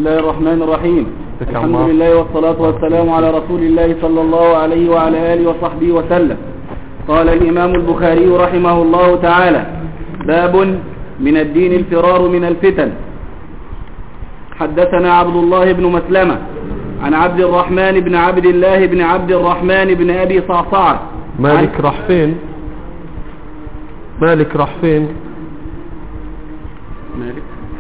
الله الرحمن الرحيم. الحمد لله والصلاة والسلام على رسول الله صلى الله عليه وعلى آله وصحبه وسلم. قال الإمام البخاري رحمه الله تعالى: باب من الدين الفرار من الفتن. حدثنا عبد الله بن مسلمة عن عبد الرحمن بن عبد الله بن عبد الرحمن بن أبي صعصعة. مالك راح فين؟ مالك راح فين؟ مالك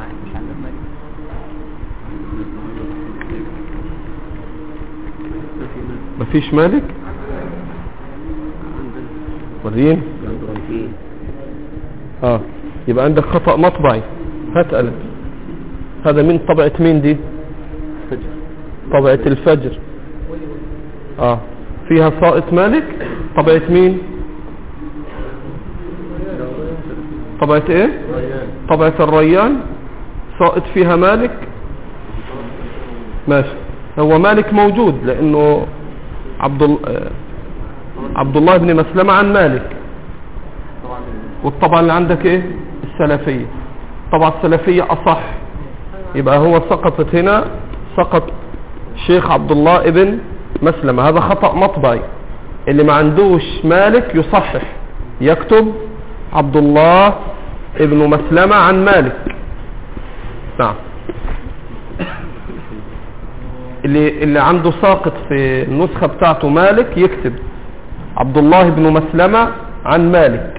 مفيش مالك؟ ورين؟ يبقى عندك خطأ مطبعي. هات قلم. هذا من طبعة مين دي؟ طبعة الفجر. فيها سائط مالك. طبعة مين؟ طبعة ايه؟ طبعة الريان. سائط فيها مالك. ماشي، هو مالك موجود لانه عبد الله بن مسلمة عن مالك. والطبعة اللي عندك ايه؟ السلفية. طبعا السلفية اصح، يبقى هو سقطت هنا، سقط شيخ عبد الله ابن مسلمة. هذا خطأ مطبعي. اللي ما عندوش مالك يصحح، يكتب عبد الله ابن مسلمة عن مالك. نعم. اللي عنده ساقط في النسخة بتاعته مالك يكتب عبد الله بن مسلمة عن مالك.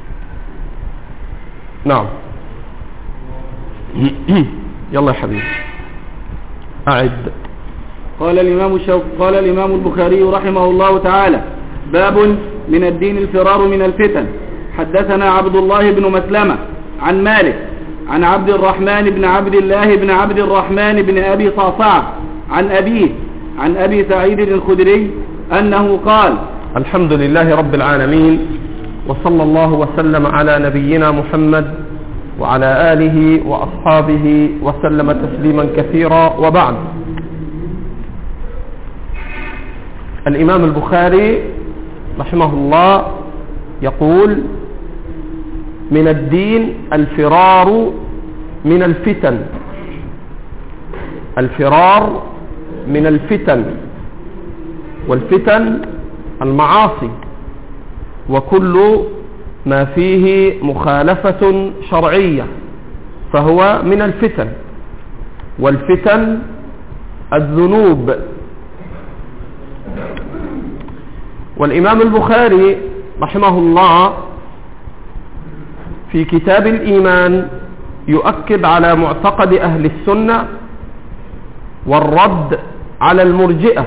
نعم. يلا يا حبيبي أعد. قال الإمام البخاري رحمه الله تعالى: باب من الدين الفرار من الفتن. حدثنا عبد الله بن مسلمة عن مالك عن عبد الرحمن بن عبد الله بن عبد الرحمن بن أبي صعصعة عن أبيه عن أبي سعيد الخدري أنه قال: الحمد لله رب العالمين، وصلى الله وسلم على نبينا محمد وعلى آله وأصحابه وسلم تسليما كثيرا، وبعد. الإمام البخاري رحمه الله يقول: من الدين الفرار من الفتن. الفرار من الفتن، والفتن المعاصي وكل ما فيه مخالفة شرعية فهو من الفتن. والفتن الذنوب. والإمام البخاري رحمه الله في كتاب الإيمان يؤكد على معتقد أهل السنة والرد على المرجئة،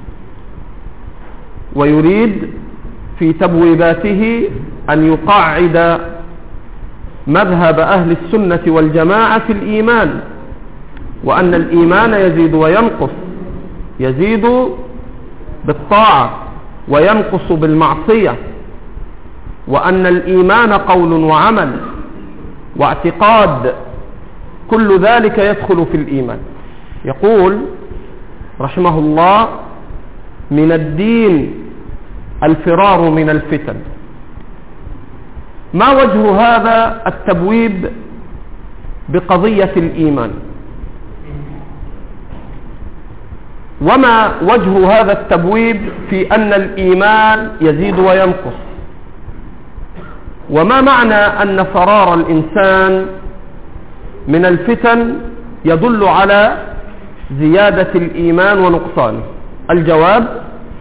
ويريد في تبويباته أن يقعد مذهب أهل السنة والجماعة في الإيمان، وأن الإيمان يزيد وينقص، يزيد بالطاعة وينقص بالمعصية، وأن الإيمان قول وعمل واعتقاد، كل ذلك يدخل في الإيمان. يقول رحمه الله: من الدين الفرار من الفتن. ما وجه هذا التبويب بقضية الإيمان؟ وما وجه هذا التبويب في أن الإيمان يزيد وينقص؟ وما معنى أن فرار الإنسان من الفتن يدل على زيادة الإيمان ونقصانه؟ الجواب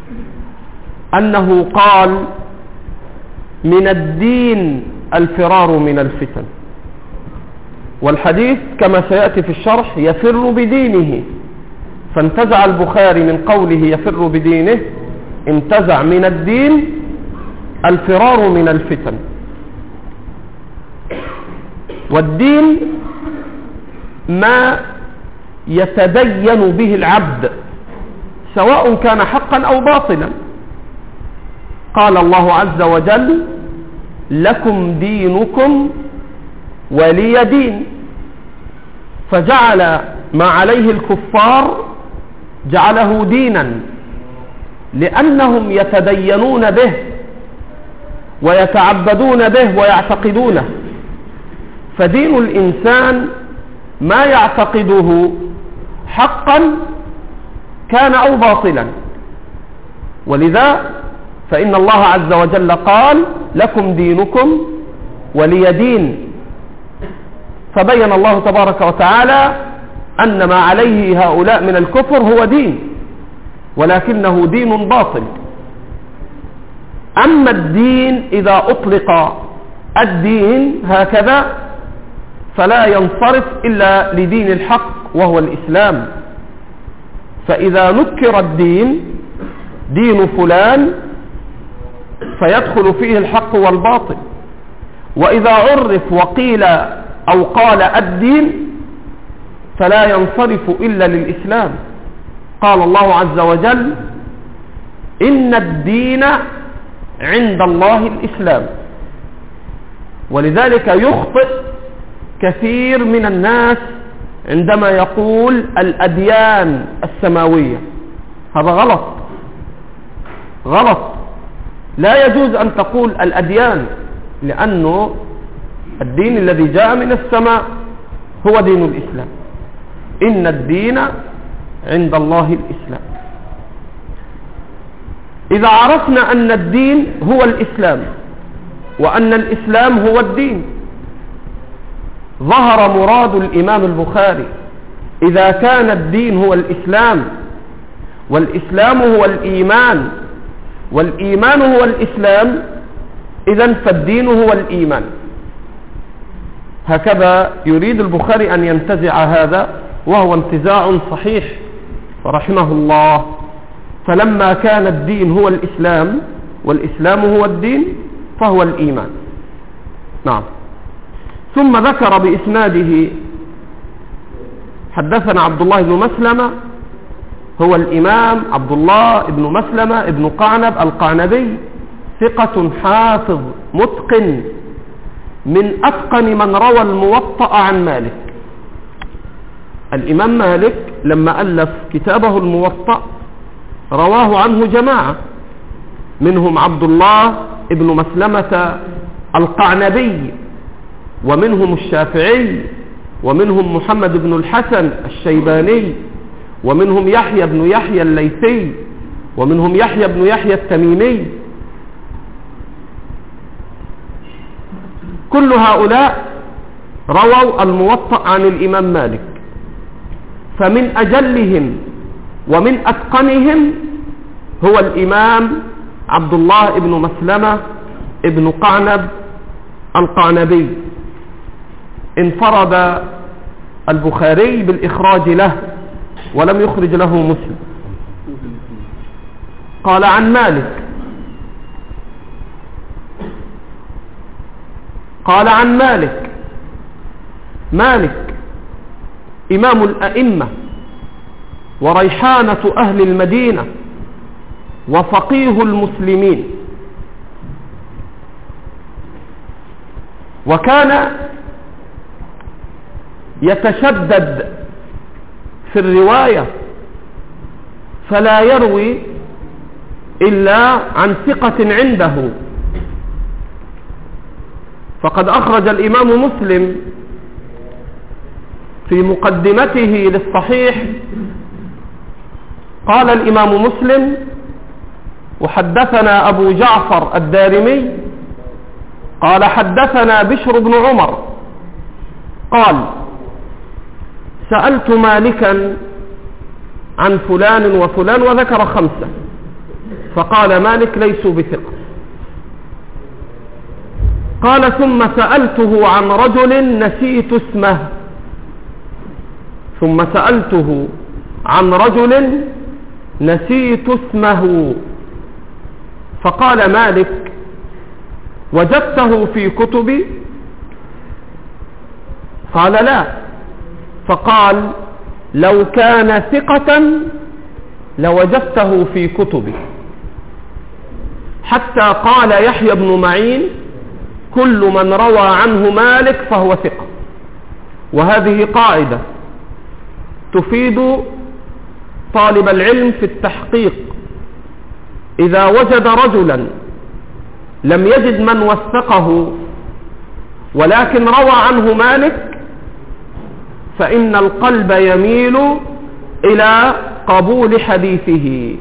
أنه قال: من الدين الفرار من الفتن. والحديث كما سيأتي في الشرح يفر بدينه، فانتزع البخاري من قوله يفر بدينه، انتزع من الدين الفرار من الفتن. والدين ما يتدين به العبد سواء كان حقا أو باطلا. قال الله عز وجل: لكم دينكم ولي دين. فجعل ما عليه الكفار جعله دينا، لأنهم يتدينون به ويتعبدون به ويعتقدونه. فدين الإنسان ما يعتقده حقا كان أو باطلا. ولذا فإن الله عز وجل قال لكم دينكم ولي دين. فبين الله تبارك وتعالى أن ما عليه هؤلاء من الكفر هو دين، ولكنه دين باطل. أما الدين إذا أطلق الدين هكذا فلا ينصرف إلا لدين الحق وهو الإسلام. فإذا نكر الدين دين فلان فيدخل فيه الحق والباطل، وإذا عرف وقيل أو قال الدين فلا ينصرف إلا للإسلام. قال الله عز وجل إن الدين عند الله الإسلام. ولذلك يخطئ كثير من الناس عندما يقول الأديان السماوية. هذا غلط، غلط. لا يجوز أن تقول الأديان، لأنه الدين الذي جاء من السماء هو دين الإسلام. إن الدين عند الله الإسلام. إذا عرفنا أن الدين هو الإسلام وأن الإسلام هو الدين ظهر مراد الإمام البخاري. إذا كان الدين هو الإسلام والإسلام هو الإيمان والإيمان هو الإسلام، إذن فالدين هو الإيمان. هكذا يريد البخاري أن ينتزع هذا، وهو انتزاع صحيح رحمه الله. فلما كان الدين هو الإسلام والإسلام هو الدين فهو الإيمان. نعم. ثم ذكر بإسناده حدثنا عبد الله بن مسلمة، هو الإمام عبد الله بن مسلمة بن قعنب القعنبي، ثقة حافظ متقن من أتقن من روى الموطأ عن مالك. الإمام مالك لما ألف كتابه الموطأ رواه عنه جماعة، منهم عبد الله بن مسلمة القعنبي، ومنهم الشافعي، ومنهم محمد بن الحسن الشيباني، ومنهم يحيى بن يحيى الليثي، ومنهم يحيى بن يحيى التميمي. كل هؤلاء رووا الموطأ عن الإمام مالك. فمن أجلهم ومن أتقنهم هو الإمام عبد الله بن مسلمة بن قعنب القعنبي. انفرد البخاري بالإخراج له ولم يخرج له مسلم. قال عن مالك، قال عن مالك، مالك إمام الأئمة وريحانة أهل المدينة وفقيه المسلمين، وكان يتشدد في الرواية فلا يروي إلا عن ثقة عنده. فقد أخرج الإمام مسلم في مقدمته للصحيح، قال الإمام مسلم وحدثنا أبو جعفر الدارمي قال حدثنا بشر بن عمر قال سألت مالكا عن فلان وفلان وذكر 5، فقال مالك ليسوا بثقة. قال ثم سألته عن رجل نسيت اسمه، ثم سألته عن رجل نسيت اسمه، فقال مالك وجدته في كتبي؟ قال لا. فقال لو كان ثقة لوجدته في كتبي. حتى قال يحيى بن معين كل من روى عنه مالك فهو ثقة. وهذه قاعدة تفيد طالب العلم في التحقيق. إذا وجد رجلا لم يجد من وثقه ولكن روى عنه مالك، فإن القلب يميل إلى قبول حديثه.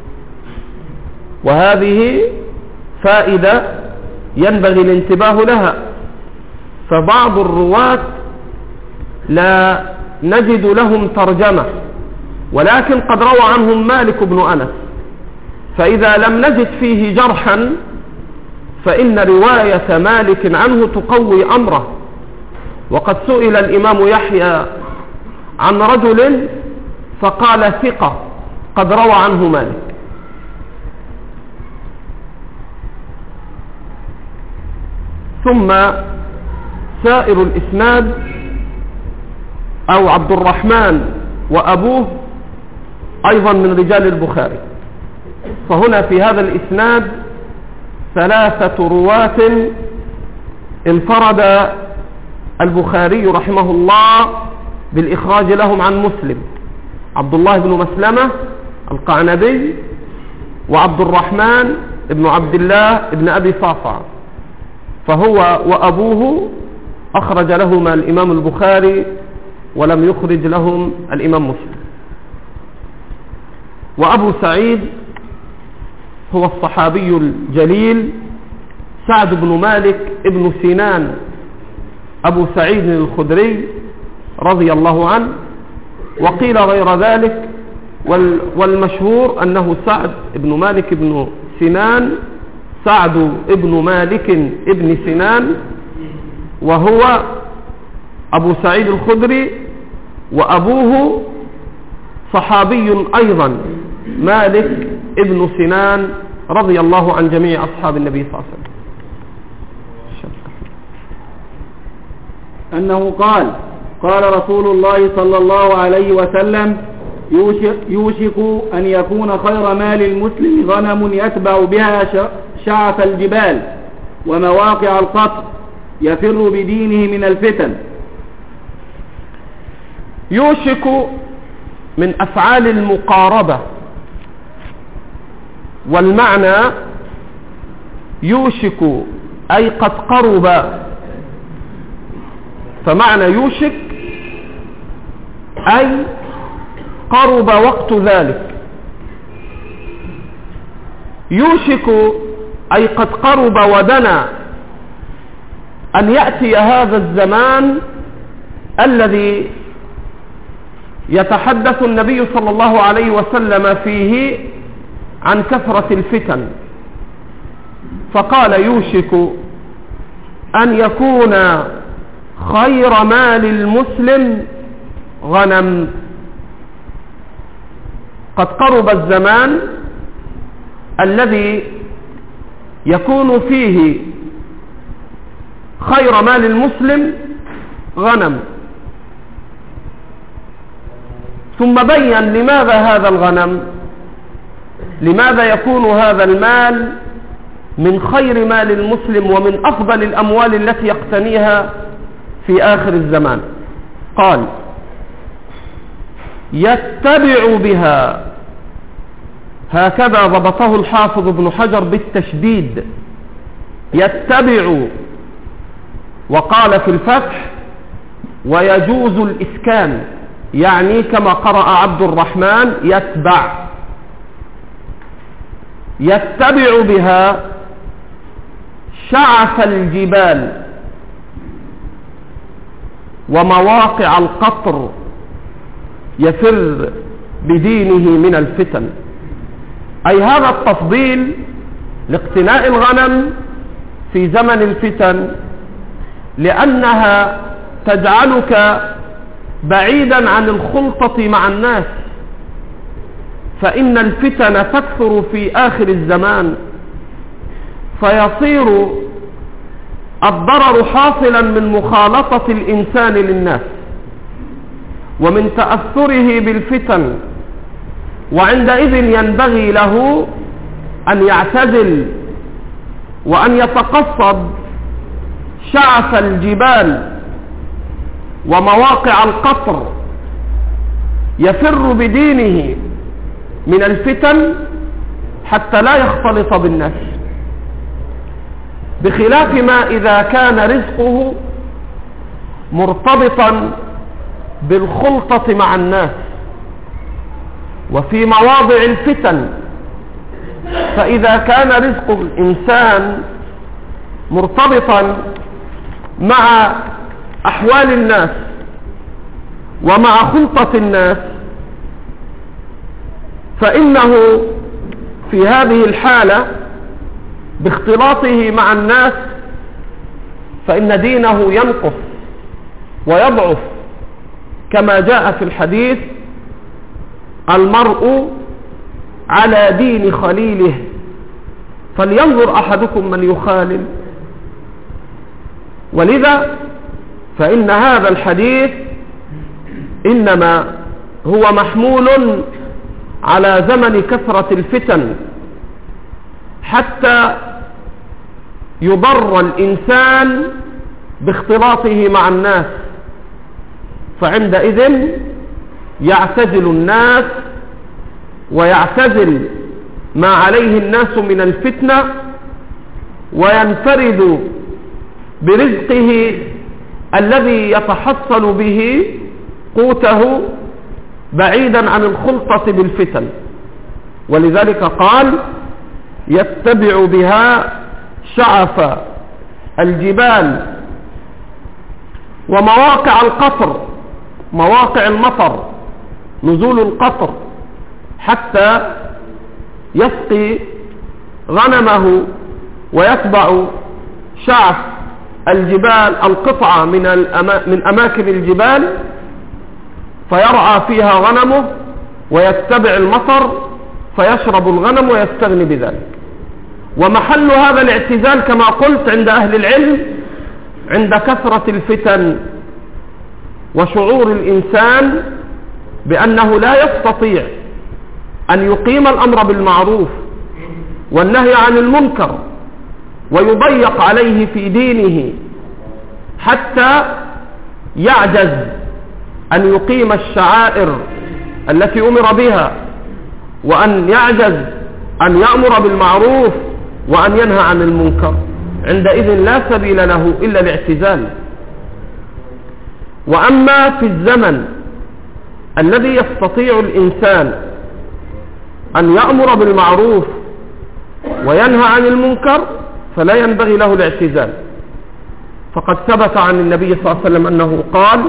وهذه فائدة ينبغي الانتباه لها، فبعض الرواة لا نجد لهم ترجمة، ولكن قد روى عنهم مالك بن أنس، فإذا لم نجد فيه جرحا فإن رواية مالك عنه تقوي أمره. وقد سئل الإمام يحيى عن رجل فقال ثقة قد روى عنه مالك. ثم سائر الإسناد أو عبد الرحمن وأبوه أيضا من رجال البخاري، فهنا في هذا الإسناد 3 رواة انفرد البخاري رحمه الله بالإخراج لهم عن مسلم: عبد الله بن مسلمة القعنبي، وعبد الرحمن بن عبد الله بن أبي صعصع، فهو وأبوه أخرج لهما الإمام البخاري ولم يخرج لهم الإمام مسلم. وأبو سعيد هو الصحابي الجليل سعد بن مالك ابن سنان أبو سعيد الخدري رضي الله عنه، وقيل غير ذلك، والمشهور أنه سعد بن مالك ابن سنان، سعد ابن مالك ابن سنان، وهو أبو سعيد الخدري، وأبوه صحابي أيضا مالك ابن سنان رضي الله عن جميع أصحاب النبي صلى الله عليه وسلم. أنه قال: قال رسول الله صلى الله عليه وسلم: يوشك أن يكون خير مال المسلم غنم يتبع بها شعف الجبال ومواقع القطر يفر بدينه من الفتن. يوشك من أفعال المقاربة، والمعنى يوشك أي قد قرب، فمعنى يوشك أي قرب وقت ذلك. يوشك أي قد قرب ودنا أن يأتي هذا الزمان الذي يتحدث النبي صلى الله عليه وسلم فيه عن كثرة الفتن، فقال: يوشك أن يكون خير مال المسلم غنم. قد قرب الزمان الذي يكون فيه خير مال المسلم غنم. ثم بين لماذا هذا الغنم، لماذا يكون هذا المال من خير مال المسلم ومن أفضل الأموال التي يقتنيها في آخر الزمان. قال: يتبع بها، هكذا ضبطه الحافظ ابن حجر بالتشديد، يتبع، وقال في الفتح: ويجوز الإسكان، يعني كما قرأ عبد الرحمن يتبع. يتبع بها شعف الجبال ومواقع القطر يفر بدينه من الفتن. أي هذا التفضيل لاقتناء الغنم في زمن الفتن، لأنها تجعلك بعيدا عن الخلطة مع الناس، فإن الفتن تكثر في آخر الزمان، فيصير الضرر حاصلا من مخالطة الإنسان للناس ومن تأثره بالفتن، وعندئذ ينبغي له أن يعتزل وأن يتقصد شعف الجبال ومواقع القطر يفر بدينه من الفتن حتى لا يختلط بالناس، بخلاف ما إذا كان رزقه مرتبطا بالخلطة مع الناس وفي مواضع الفتن. فإذا كان رزق الإنسان مرتبطا مع أحوال الناس ومع خلطة الناس، فإنه في هذه الحالة باختلاطه مع الناس فإن دينه ينقص ويضعف، كما جاء في الحديث: المرء على دين خليله فلينظر أحدكم من يخالل. ولذا فإن هذا الحديث إنما هو محمول على زمن كثرة الفتن حتى يضر الإنسان باختلاطه مع الناس، فعندئذ يعتزل الناس ويعتزل ما عليه الناس من الفتنة، وينفرد برزقه الذي يتحصل به قوته بعيدا عن الخلطة بالفتن. ولذلك قال: يتبع بها شعف الجبال ومواقع القطر، مواقع المطر، نزول القطر، حتى يسقي غنمه ويتبع شعف الجبال القطعة من أماكن الجبال فيرعى فيها غنمه، ويتبع المطر فيشرب الغنم ويستغني بذلك. ومحل هذا الاعتزال كما قلت عند أهل العلم عند كثرة الفتن وشعور الإنسان بأنه لا يستطيع أن يقيم الأمر بالمعروف والنهي عن المنكر، ويضيق عليه في دينه حتى يعجز أن يقيم الشعائر التي أمر بها، وأن يعجز أن يأمر بالمعروف وأن ينهى عن المنكر. عندئذ لا سبيل له إلا الاعتزال. وأما في الزمن الذي يستطيع الإنسان أن يأمر بالمعروف وينهى عن المنكر فلا ينبغي له الاعتزال. فقد ثبت عن النبي صلى الله عليه وسلم أنه قال: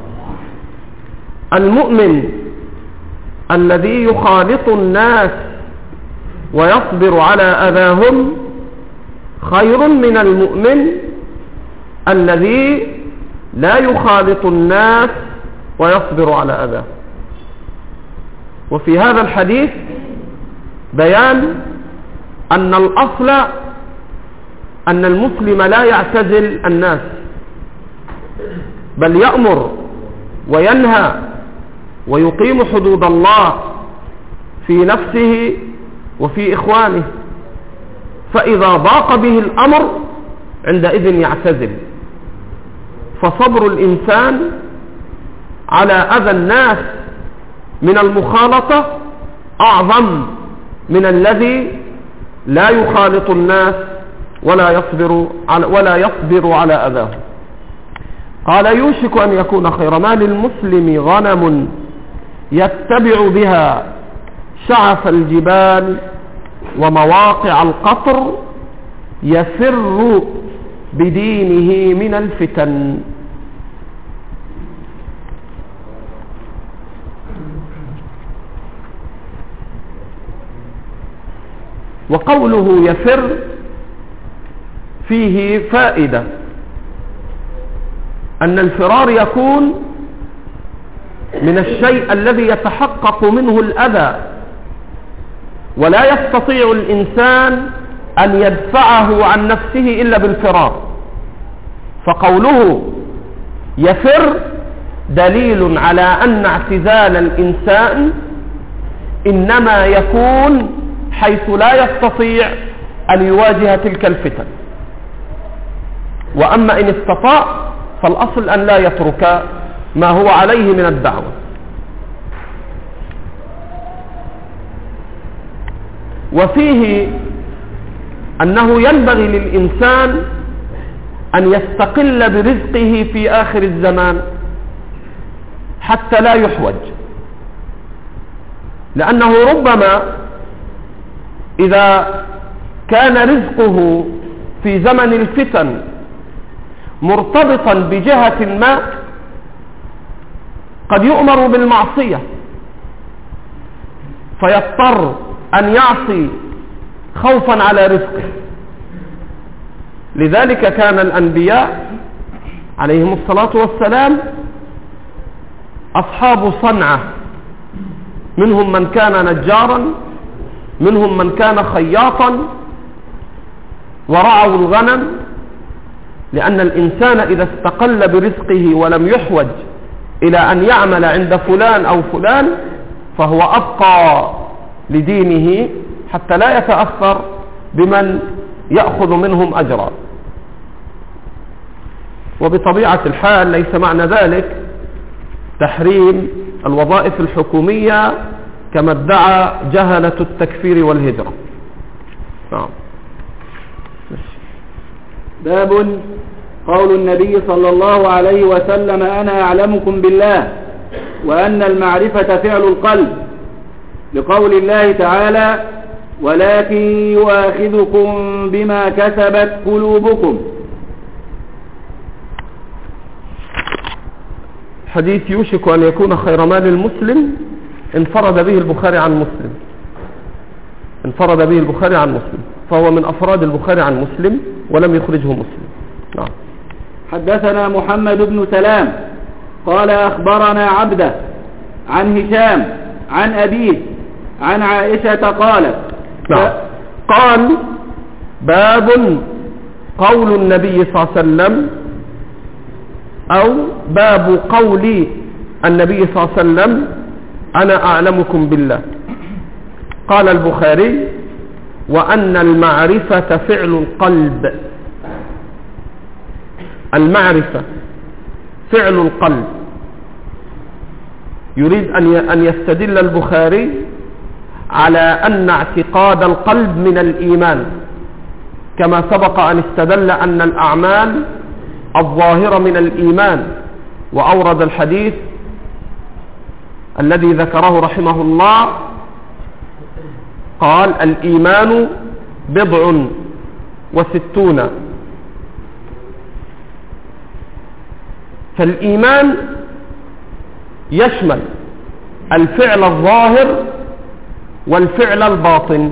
المؤمن الذي يخالط الناس ويصبر على أذاهم خير من المؤمن الذي لا يخالط الناس ويصبر على أذاهم. وفي هذا الحديث بيان أن الأصل أن المسلم لا يعتزل الناس، بل يأمر وينهى ويقيم حدود الله في نفسه وفي إخوانه. فإذا ضاق به الأمر عندئذ يعتزل. فصبر الإنسان على أذى الناس من المخالطة أعظم من الذي لا يخالط الناس ولا يصبر على أذاهم. قال: يوشك أن يكون خير مال المسلم غنم يتبع بها شعف الجبال ومواقع القطر يفر بدينه من الفتن. وقوله يفر فيه فائدة، أن الفرار يكون من الشيء الذي يتحقق منه الأذى، ولا يستطيع الإنسان أن يدفعه عن نفسه إلا بالفرار. فقوله يفر دليل على أن اعتزال الإنسان إنما يكون حيث لا يستطيع أن يواجه تلك الفتن. وأما إن استطاع فالأصل أن لا يترك ما هو عليه من الدعوة. وفيه أنه ينبغي للإنسان أن يستقل برزقه في آخر الزمان حتى لا يحوج. لأنه ربما إذا كان رزقه في زمن الفتن مرتبطا بجهة ما قد يؤمر بالمعصية فيضطر أن يعصي خوفا على رزقه. لذلك كان الأنبياء عليهم الصلاة والسلام أصحاب صنعة، منهم من كان نجارا، منهم من كان خياطا، ورعوا الغنم، لأن الإنسان إذا استقل برزقه ولم يحوج إلى أن يعمل عند فلان أو فلان فهو أبقى لدينه حتى لا يتأثر بمن يأخذ منهم أجرا. وبطبيعة الحال ليس معنى ذلك تحريم الوظائف الحكومية كما ادعى جهلة التكفير والهجرة. باب قول النبي صلى الله عليه وسلم: أنا أعلمكم بالله، وأن المعرفة فعل القلب، لقول الله تعالى: ولكن يؤاخذكم بما كسبت قلوبكم. حديث يوشك أن يكون خير مال المسلم انفرد به البخاري عن مسلم، انفرد به البخاري عن مسلم، فهو من أفراد البخاري عن مسلم ولم يخرجه مسلم. نعم. حدثنا محمد بن سلام قال أخبرنا عبده عن هشام عن أبيه عن عائشة قالت. نعم. قال: باب قول النبي صلى الله عليه وسلم، أو باب قول النبي صلى الله عليه وسلم: أنا أعلمكم بالله. قال البخاري: وأن المعرفة فعل القلب. المعرفة فعل القلب. يريد أن يستدل البخاري على أن اعتقاد القلب من الإيمان، كما سبق أن استدل أن الأعمال الظاهرة من الإيمان، وأورد الحديث الذي ذكره رحمه الله، قال: الإيمان 67. فالإيمان يشمل الفعل الظاهر والفعل الباطن،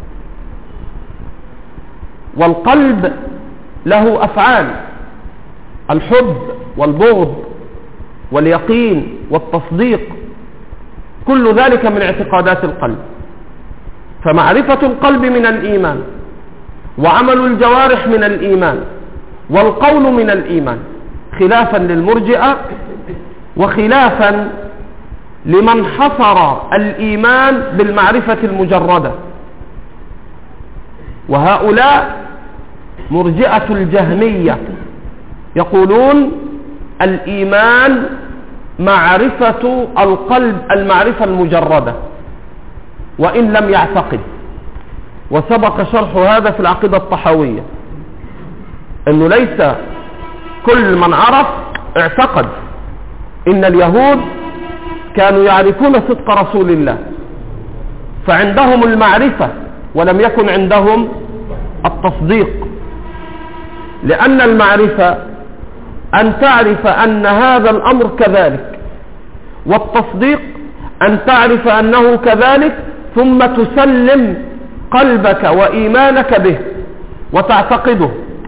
والقلب له أفعال: الحب والبغض واليقين والتصديق، كل ذلك من اعتقادات القلب. فمعرفة القلب من الإيمان، وعمل الجوارح من الإيمان، والقول من الإيمان، خلافا للمرجئة وخلافا لمن حصر الإيمان بالمعرفة المجردة، وهؤلاء مرجئة الجهمية يقولون الإيمان معرفة القلب، المعرفة المجردة، وإن لم يعتقد. وسبق شرح هذا في العقيدة الطحاوية، أنه ليس كل من عرف اعتقد. إن اليهود كانوا يعرفون صدق رسول الله، فعندهم المعرفة ولم يكن عندهم التصديق، لأن المعرفة أن تعرف أن هذا الأمر كذلك، والتصديق أن تعرف أنه كذلك ثم تسلم قلبك وإيمانك به وتعتقده.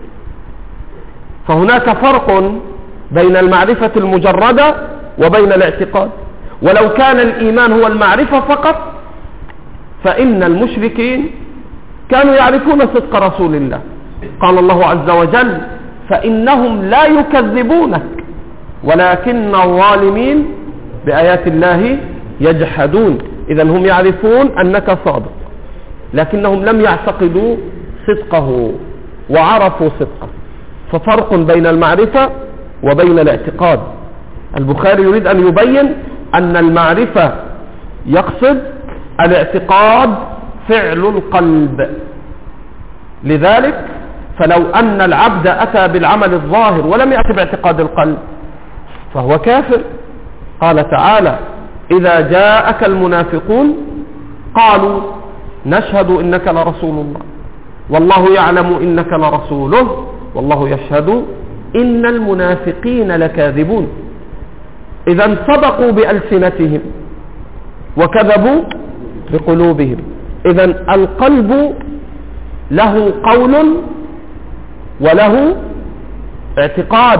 فهناك فرق بين المعرفة المجردة وبين الاعتقاد. ولو كان الإيمان هو المعرفة فقط فإن المشركين كانوا يعرفون صدق رسول الله. قال الله عز وجل: فإنهم لا يكذبونك ولكن الظالمين بآيات الله يجحدون. إذن هم يعرفون أنك صادق، لكنهم لم يعتقدوا صدقه وعرفوا صدقه. ففرق بين المعرفة وبين الاعتقاد. البخاري يريد أن يبين أن المعرفة يقصد الاعتقاد فعل القلب. لذلك فلو أن العبد أتى بالعمل الظاهر ولم يأتي باعتقاد القلب فهو كافر. قال تعالى: إذا جاءك المنافقون قالوا نشهد إنك لرسول الله والله يعلم إنك لرسوله والله يشهد إن المنافقين لكاذبون. إذا صدقوا بألسنتهم وكذبوا بقلوبهم. إذا القلب له قول وله اعتقاد،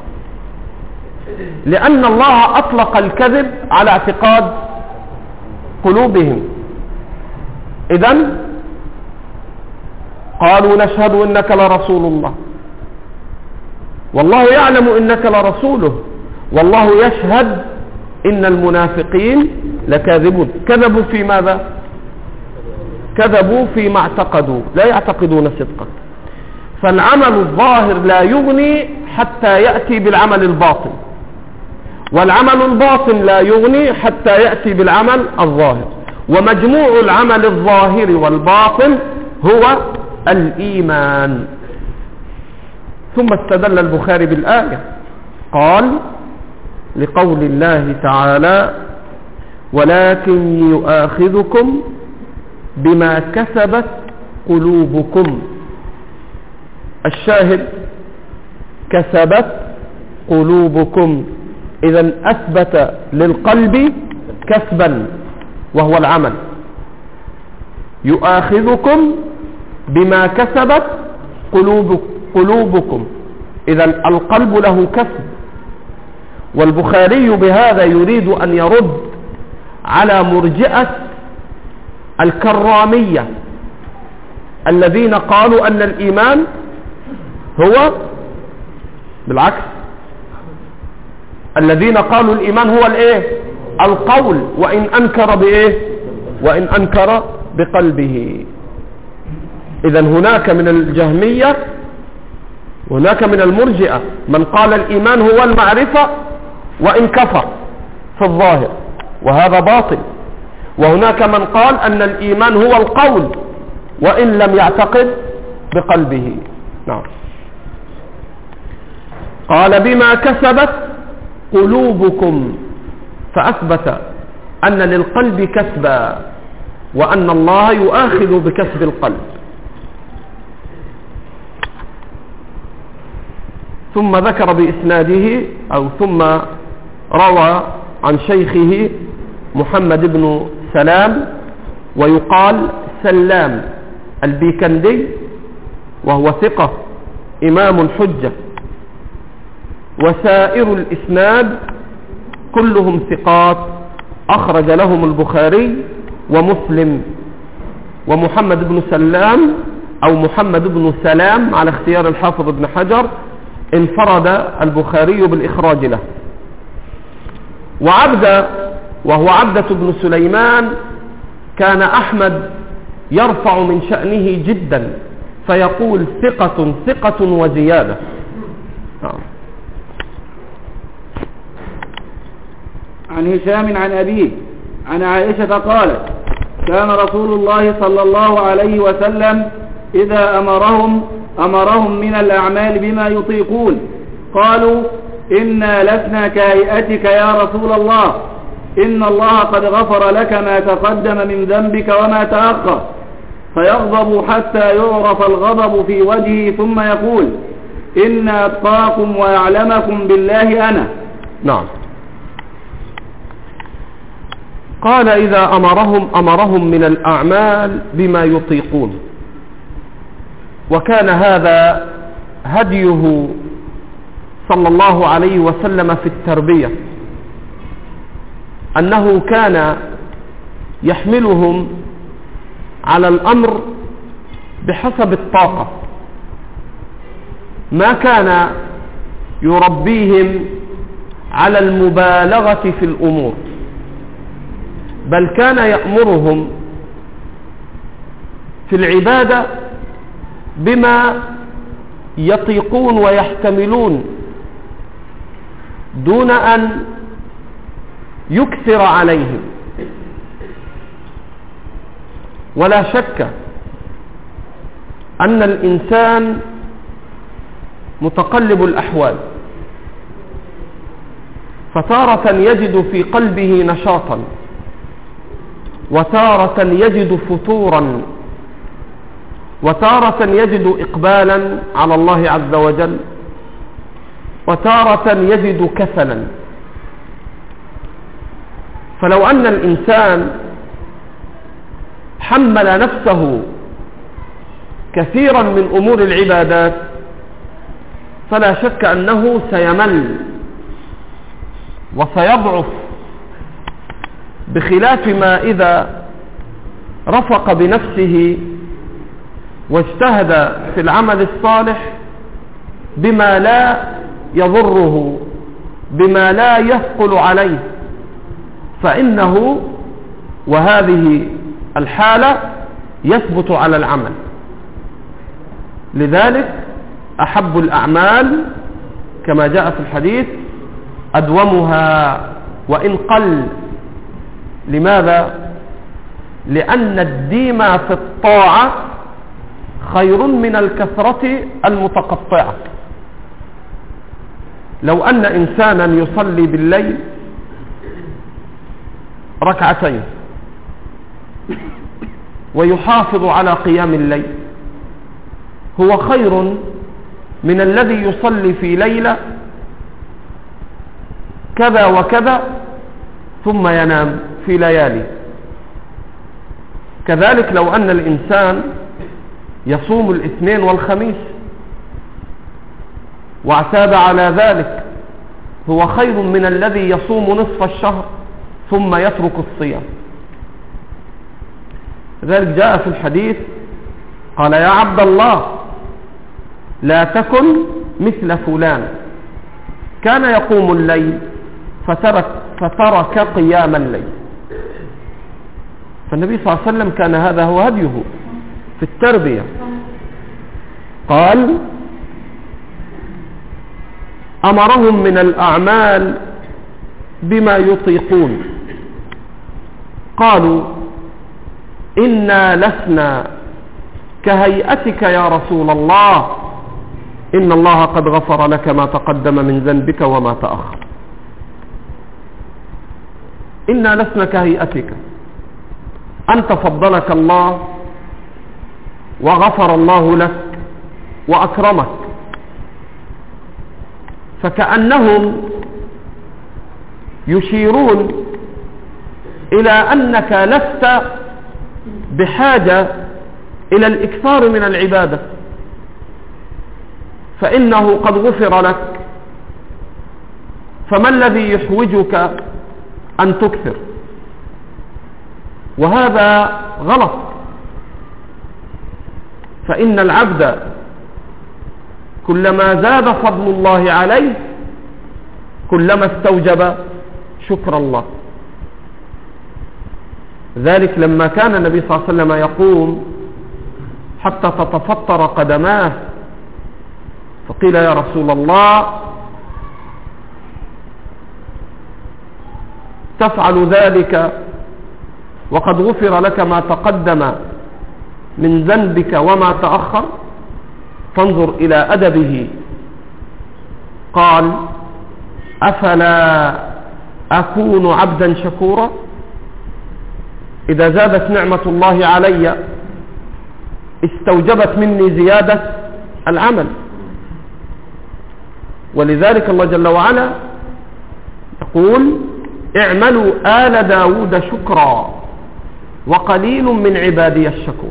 لأن الله أطلق الكذب على اعتقاد قلوبهم. إذا قالوا نشهد إنك لرسول الله والله يعلم إنك لرسوله والله يشهد إن المنافقين لكاذبون. كذبوا في ماذا؟ كذبوا فيما اعتقدوا، لا يعتقدون صدقا. فالعمل الظاهر لا يغني حتى يأتي بالعمل الباطن، والعمل الباطن لا يغني حتى يأتي بالعمل الظاهر، ومجموع العمل الظاهر والباطن هو الإيمان. ثم استدل البخاري بالآية، قال لقول الله تعالى ولكن يؤاخذكم بما كسبت قلوبكم. الشاهد كسبت قلوبكم، إذن أثبت للقلب كسبا وهو العمل. يؤاخذكم بما كسبت قلوبكم، إذن القلب له كسب. والبخاري بهذا يريد أن يرد على مرجئة الكرامية الذين قالوا أن الإيمان هو بالعكس، الذين قالوا الإيمان هو الإيه؟ القول، وإن أنكر بإيه؟ وإن أنكر بقلبه. إذن هناك من الجهمية، هناك من المرجئة من قال الإيمان هو المعرفة وإن كفر في الظاهر، وهذا باطل. وهناك من قال أن الإيمان هو القول وإن لم يعتقد بقلبه. نعم. قال بما كسبت قلوبكم، فأثبت أن للقلب كسبا وأن الله يؤاخذ بكسب القلب. ثم ذكر بإسناده أو ثم روى عن شيخه محمد بن سلام ويقال سلام البيكندي، وهو ثقة إمام حجة، وسائر الإسناد كلهم ثقات أخرج لهم البخاري ومسلم. ومحمد بن سلام أو محمد بن سلام على اختيار الحافظ ابن حجر انفرد البخاري بالإخراج له. وعبد وهو عبدة بن سليمان كان أحمد يرفع من شأنه جدا فيقول ثقة ثقة وزيادة. عن هشام عن أبيه عن عائشة قالت كان رسول الله صلى الله عليه وسلم إذا أمرهم من الأعمال بما يطيقون قالوا إنا لسنا كهيئتك يا رسول الله، إن الله قد غفر لك ما تقدم من ذنبك وما تأخر، فيغضب حتى يعرف الغضب في وجهه ثم يقول إن أتقاكم وأعلمكم بالله أنا. نعم. قال إذا أمرهم من الأعمال بما يطيقون، وكان هذا هديه صلى الله عليه وسلم في التربية، أنه كان يحملهم على الأمر بحسب الطاقة، ما كان يربيهم على المبالغة في الأمور، بل كان يأمرهم في العبادة بما يطيقون ويحتملون دون أن يكثر عليهم. ولا شك أن الإنسان متقلب الأحوال، فتارة يجد في قلبه نشاطا وتارة يجد فتورا، وتارة يجد إقبالا على الله عز وجل، وتارة يجد كسلا. فلو أن الإنسان حمل نفسه كثيرا من أمور العبادات فلا شك أنه سيمل وسيضعف، بخلاف ما إذا رفق بنفسه واجتهد في العمل الصالح بما لا يضره، بما لا يثقل عليه، فإنه وهذه الحالة يثبت على العمل. لذلك أحب الأعمال كما جاء في الحديث أدومها وإن قل. لماذا؟ لأن الديم في الطاعة خير من الكثرة المتقطعة. لو أن إنسانا يصلي بالليل ركعتين ويحافظ على قيام الليل هو خير من الذي يصلي في ليلة كذا وكذا ثم ينام في ليالي. كذلك لو أن الإنسان يصوم الاثنين والخميس واعتاد على ذلك هو خير من الذي يصوم نصف الشهر ثم يترك الصيام. لذلك جاء في الحديث قال يا عبد الله لا تكن مثل فلان كان يقوم الليل فترك قيام الليل. فالنبي صلى الله عليه وسلم كان هذا هو هديه في التربية. قال أمرهم من الأعمال بما يطيقون. قالوا إنا لسنا كهيئتك يا رسول الله، إن الله قد غفر لك ما تقدم من ذنبك وما تأخر. إنا لسنا كهيئتك، أنت فضلك الله وغفر الله لك وأكرمك. فكأنهم يشيرون إلى أنك لست بحاجة إلى الإكثار من العبادة، فإنه قد غفر لك، فما الذي يحوجك أن تكثر؟ وهذا غلط. فإن العبد كلما زاد فضل الله عليه كلما استوجب شكر الله. ذلك لما كان النبي صلى الله عليه وسلم يقوم حتى تتفطر قدماه فقيل يا رسول الله تفعل ذلك وقد غفر لك ما تقدم من ذنبك وما تأخر؟ فانظر إلى أدبه. قال أفلا أكون عبدا شكورا؟ إذا زادت نعمة الله علي استوجبت مني زيادة العمل. ولذلك الله جل وعلا يقول اعملوا آل داود شكرا وقليل من عبادي الشكور.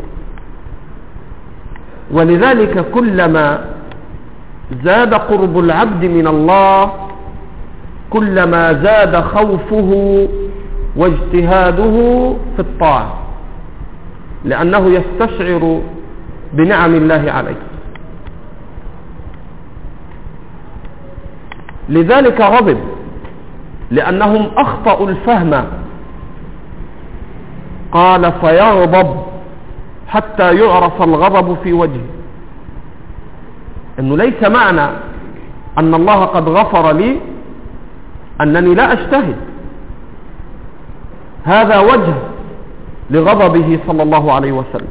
ولذلك كلما زاد قرب العبد من الله كلما زاد خوفه واجتهاده في الطاعة، لأنه يستشعر بنعم الله عليه. لذلك غضب، لأنهم أخطأوا الفهم. قال فيغضب حتى يعرف الغضب في وجهه، أنه ليس معنى أن الله قد غفر لي أنني لا أجتهد، هذا وجه لغضبه صلى الله عليه وسلم.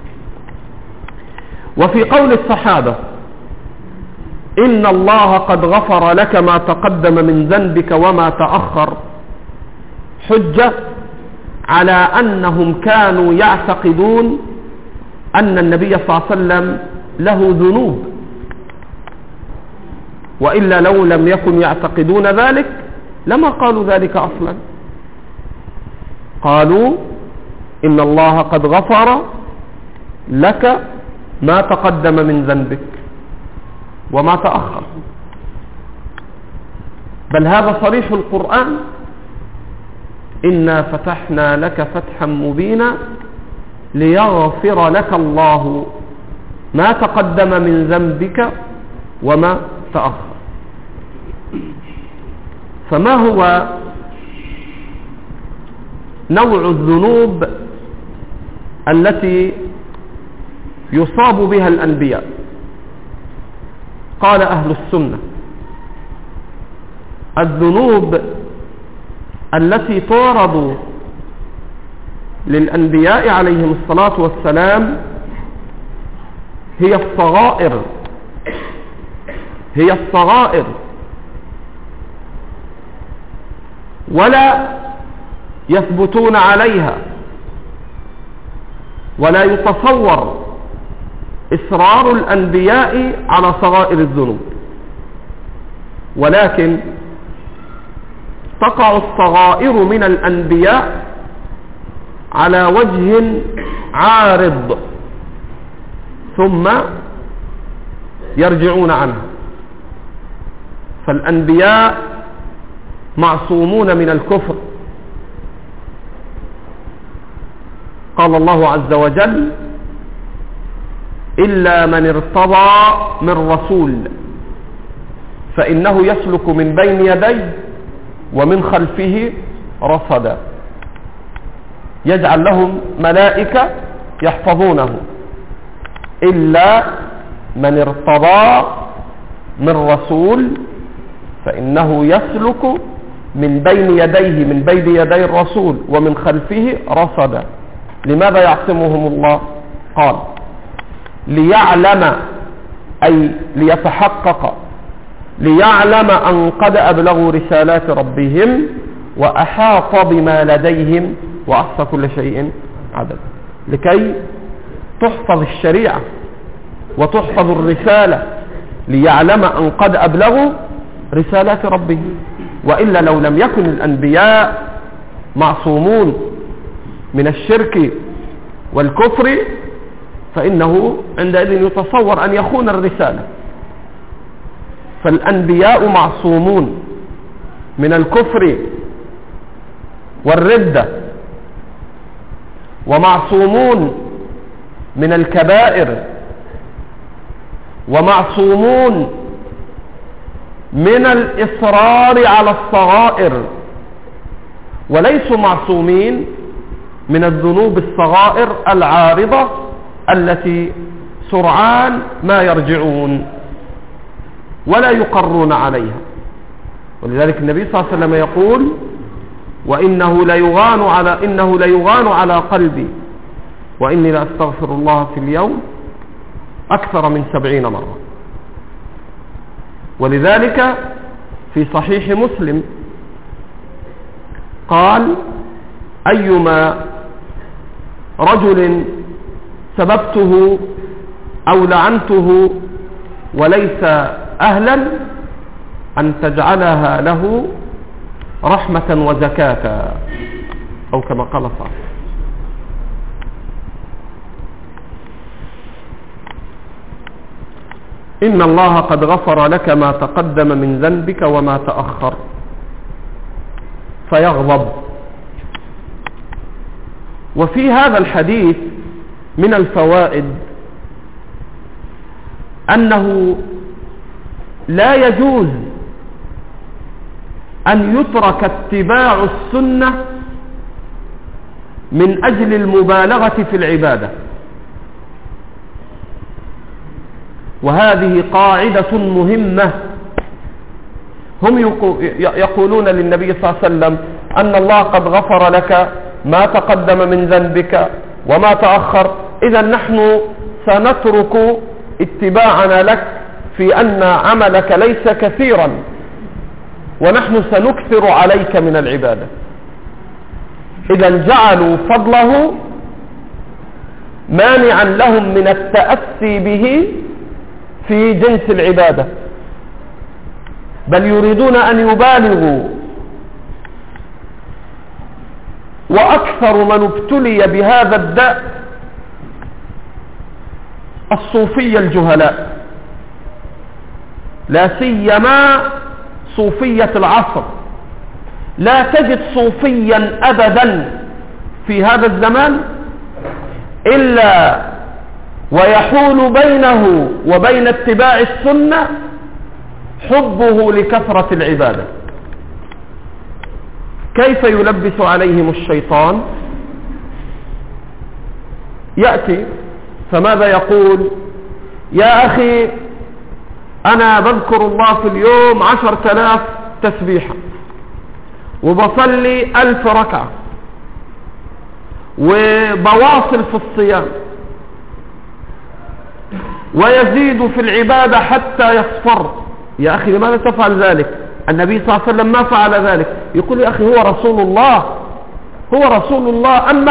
وفي قول الصحابة إن الله قد غفر لك ما تقدم من ذنبك وما تأخر حجة على أنهم كانوا يعتقدون أن النبي صلى الله عليه وسلم له ذنوب، وإلا لو لم يكن يعتقدون ذلك لما قالوا ذلك أصلا. قالوا إن الله قد غفر لك ما تقدم من ذنبك وما تأخر، بل هذا صريح القرآن: إنا فتحنا لك فتحا مبينا ليغفر لك الله ما تقدم من ذنبك وما تأخر. فما هو نوع الذنوب التي يصاب بها الأنبياء؟ قال أهل السنة: الذنوب التي تعرض للأنبياء عليهم الصلاة والسلام هي الصغائر، ولا يثبتون عليها، ولا يتصور إصرار الأنبياء على صغائر الذنوب، ولكن تقع الصغائر من الأنبياء على وجه عارض ثم يرجعون عنها. فالأنبياء معصومون من الكفر. قال الله عز وجل: إلا من ارتضى من رسول فإنه يسلك من بين يديه ومن خلفه رصدا، يجعل لهم ملائكة يحفظونه. إلا من ارتضى من رسول فإنه يسلك من بين يديه، من بين يدي الرسول، ومن خلفه رصدا. لماذا يعصمهم الله؟ قال: ليعلم، أي ليتحقق، ليعلم أن قد أبلغوا رسالات ربهم وأحاط بما لديهم وأحصى كل شيء عددا، لكي تحفظ الشريعة وتحفظ الرسالة، ليعلم أن قد أبلغوا رسالات ربهم. وإلا لو لم يكن الأنبياء معصومون من الشرك والكفر فإنه عندئذ يتصور أن يخون الرسالة. فالأنبياء معصومون من الكفر والردة، ومعصومون من الكبائر، ومعصومون من الإصرار على الصغائر، وليسوا معصومين من الذنوب الصغائر العارضة التي سرعان ما يرجعون ولا يقرون عليها. ولذلك النبي صلى الله عليه وسلم يقول: وإنه ليغان على قلبي وإني لأستغفر الله في اليوم أكثر من 70 مرة. ولذلك في صحيح مسلم قال: أيما رجل سببته أو لعنته وليس أهلا أن تجعلها له رحمة وزكاة، أو كما قال صلى. إن الله قد غفر لك ما تقدم من ذنبك وما تأخر، فيغضب. وفي هذا الحديث من الفوائد أنه لا يجوز أن يترك اتباع السنة من أجل المبالغة في العبادة. وهذه قاعدة مهمة. هم يقولون للنبي صلى الله عليه وسلم أن الله قد غفر لك ما تقدم من ذنبك وما تأخر، إذا نحن سنترك اتباعنا لك في أن عملك ليس كثيرا، ونحن سنكثر عليك من العبادة. إذا جعلوا فضله مانعا لهم من التأسي به في جنس العبادة، بل يريدون أن يبالغوا. وأكثر من ابتلي بهذا الداء الصوفية الجهلاء، لا سيما صوفية العصر. لا تجد صوفيا أبدا في هذا الزمان إلا ويحول بينه وبين اتباع السنة حبه لكثرة العبادة. كيف يلبس عليهم الشيطان؟ يأتي فماذا يقول؟ يا أخي أنا بذكر الله في اليوم 10,000 تسبيحة، وبصلي 1000 ركعة، وبواصل في الصيام، ويزيد في العبادة حتى يصفر. يا أخي لماذا تفعل ذلك؟ النبي صلى الله عليه وسلم ما فعل ذلك. يقول يا أخي هو رسول الله، هو رسول الله. أما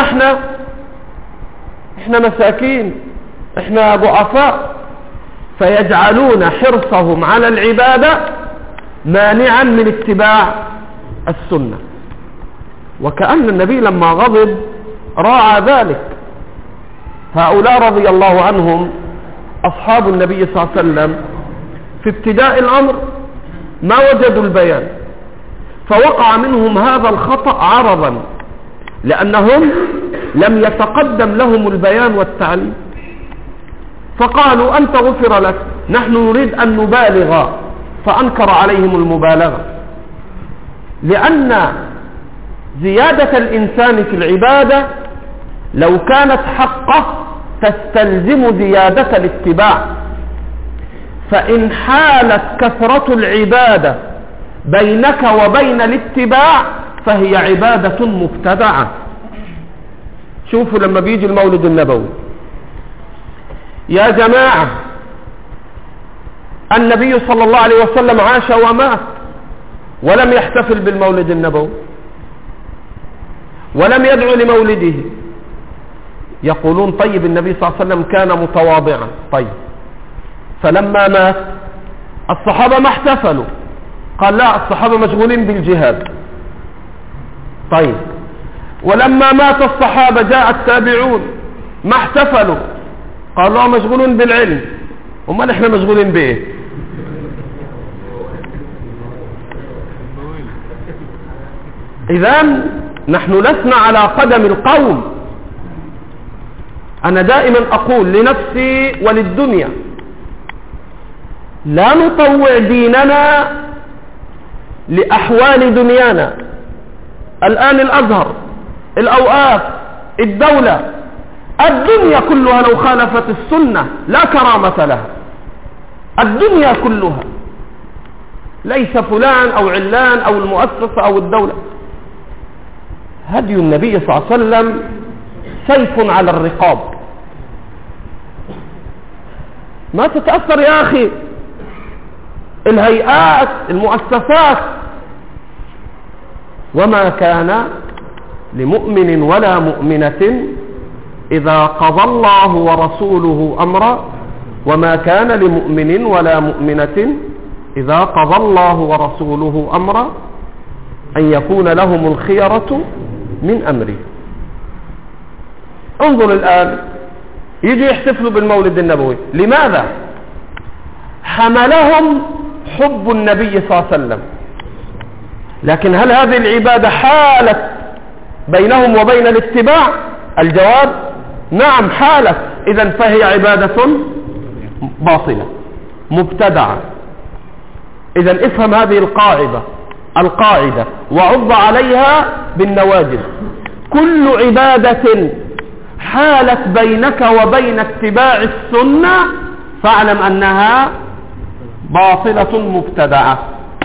احنا مساكين، احنا ضعفاء. فيجعلون حرصهم على العبادة مانعا من اتباع السنة، وكأن النبي لما غضب راعى ذلك. هؤلاء رضي الله عنهم أصحاب النبي صلى الله عليه وسلم في ابتداء الأمر ما وجدوا البيان، فوقع منهم هذا الخطأ عرضا، لأنهم لم يتقدم لهم البيان والتعليم، فقالوا أنت غفر لك، نحن نريد أن نبالغ، فأنكر عليهم المبالغة. لأن زيادة الإنسان في العبادة لو كانت حقه تستلزم زيادة الاتباع، فإن حالت كثرة العبادة بينك وبين الاتباع فهي عبادة مبتدعة. شوفوا لما بيجي المولد النبوي، يا جماعة النبي صلى الله عليه وسلم عاش ومات ولم يحتفل بالمولد النبوي ولم يدعو لمولده. يقولون طيب النبي صلى الله عليه وسلم كان متواضعا، طيب فلما مات الصحابة ما احتفلوا، قال لا الصحابة مشغولين بالجهاد. طيب ولما مات الصحابة جاء التابعون ما احتفلوا، قالوا مشغولون بالعلم. وما نحن مشغولين بايه؟ إذن نحن لسنا على قدم القوم. أنا دائما أقول لنفسي وللدنيا لا نطوع ديننا لأحوال دنيانا. الآن الأزهر، الأوقاف، الدولة، الدنيا كلها لو خالفت السنة لا كرامة لها. الدنيا كلها، ليس فلان أو علان أو المؤسسة أو الدولة. هدي النبي صلى الله عليه وسلم سيف على الرقاب. ما تتأثر يا أخي الهيئات، المؤسسات. وما كان لمؤمن ولا مؤمنة إذا قضى الله ورسوله أمرا، وما كان لمؤمن ولا مؤمنة إذا قضى الله ورسوله أمرا أن يكون لهم الخيرة من أمره. انظر الآن يجي يحتفلوا بالمولد النبوي، لماذا؟ حملهم حب النبي صلى الله عليه وسلم. لكن هل هذه العبادة حالت بينهم وبين الاتباع؟ الجواب نعم حالت. إذن فهي عبادة باطلة مبتدعة. إذن افهم هذه القاعدة وعض عليها بالنواجذ. كل عبادة حالت بينك وبين اتباع السنة فاعلم أنها باطلة مبتدعة.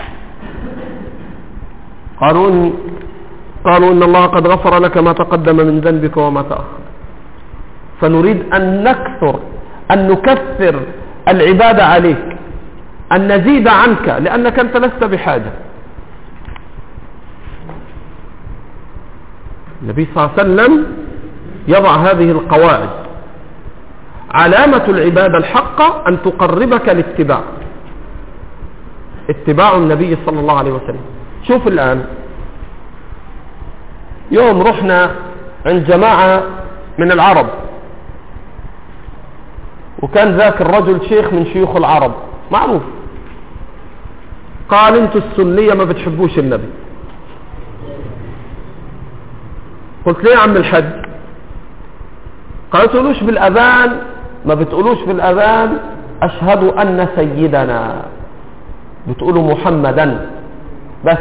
قالوا إن الله قد غفر لك ما تقدم من ذنبك وما تأخر. فنريد أن نكثر العبادة عليك، أن نزيد عنك، لأنك أنت لست بحاجة. النبي صلى الله عليه وسلم يضع هذه القواعد. علامة العبادة الحقة أن تقربك لاتباع، اتباع النبي صلى الله عليه وسلم. شوف الآن، يوم رحنا عند جماعة من العرب، وكان ذاك الرجل شيخ من شيوخ العرب معروف، قال انتوا السنية ما بتحبوش النبي. قلت ليه يا عم الحج؟ قال تقولوش بالأذان، ما بتقولوش بالأذان أشهد أن سيدنا، بتقولوا محمدا بس.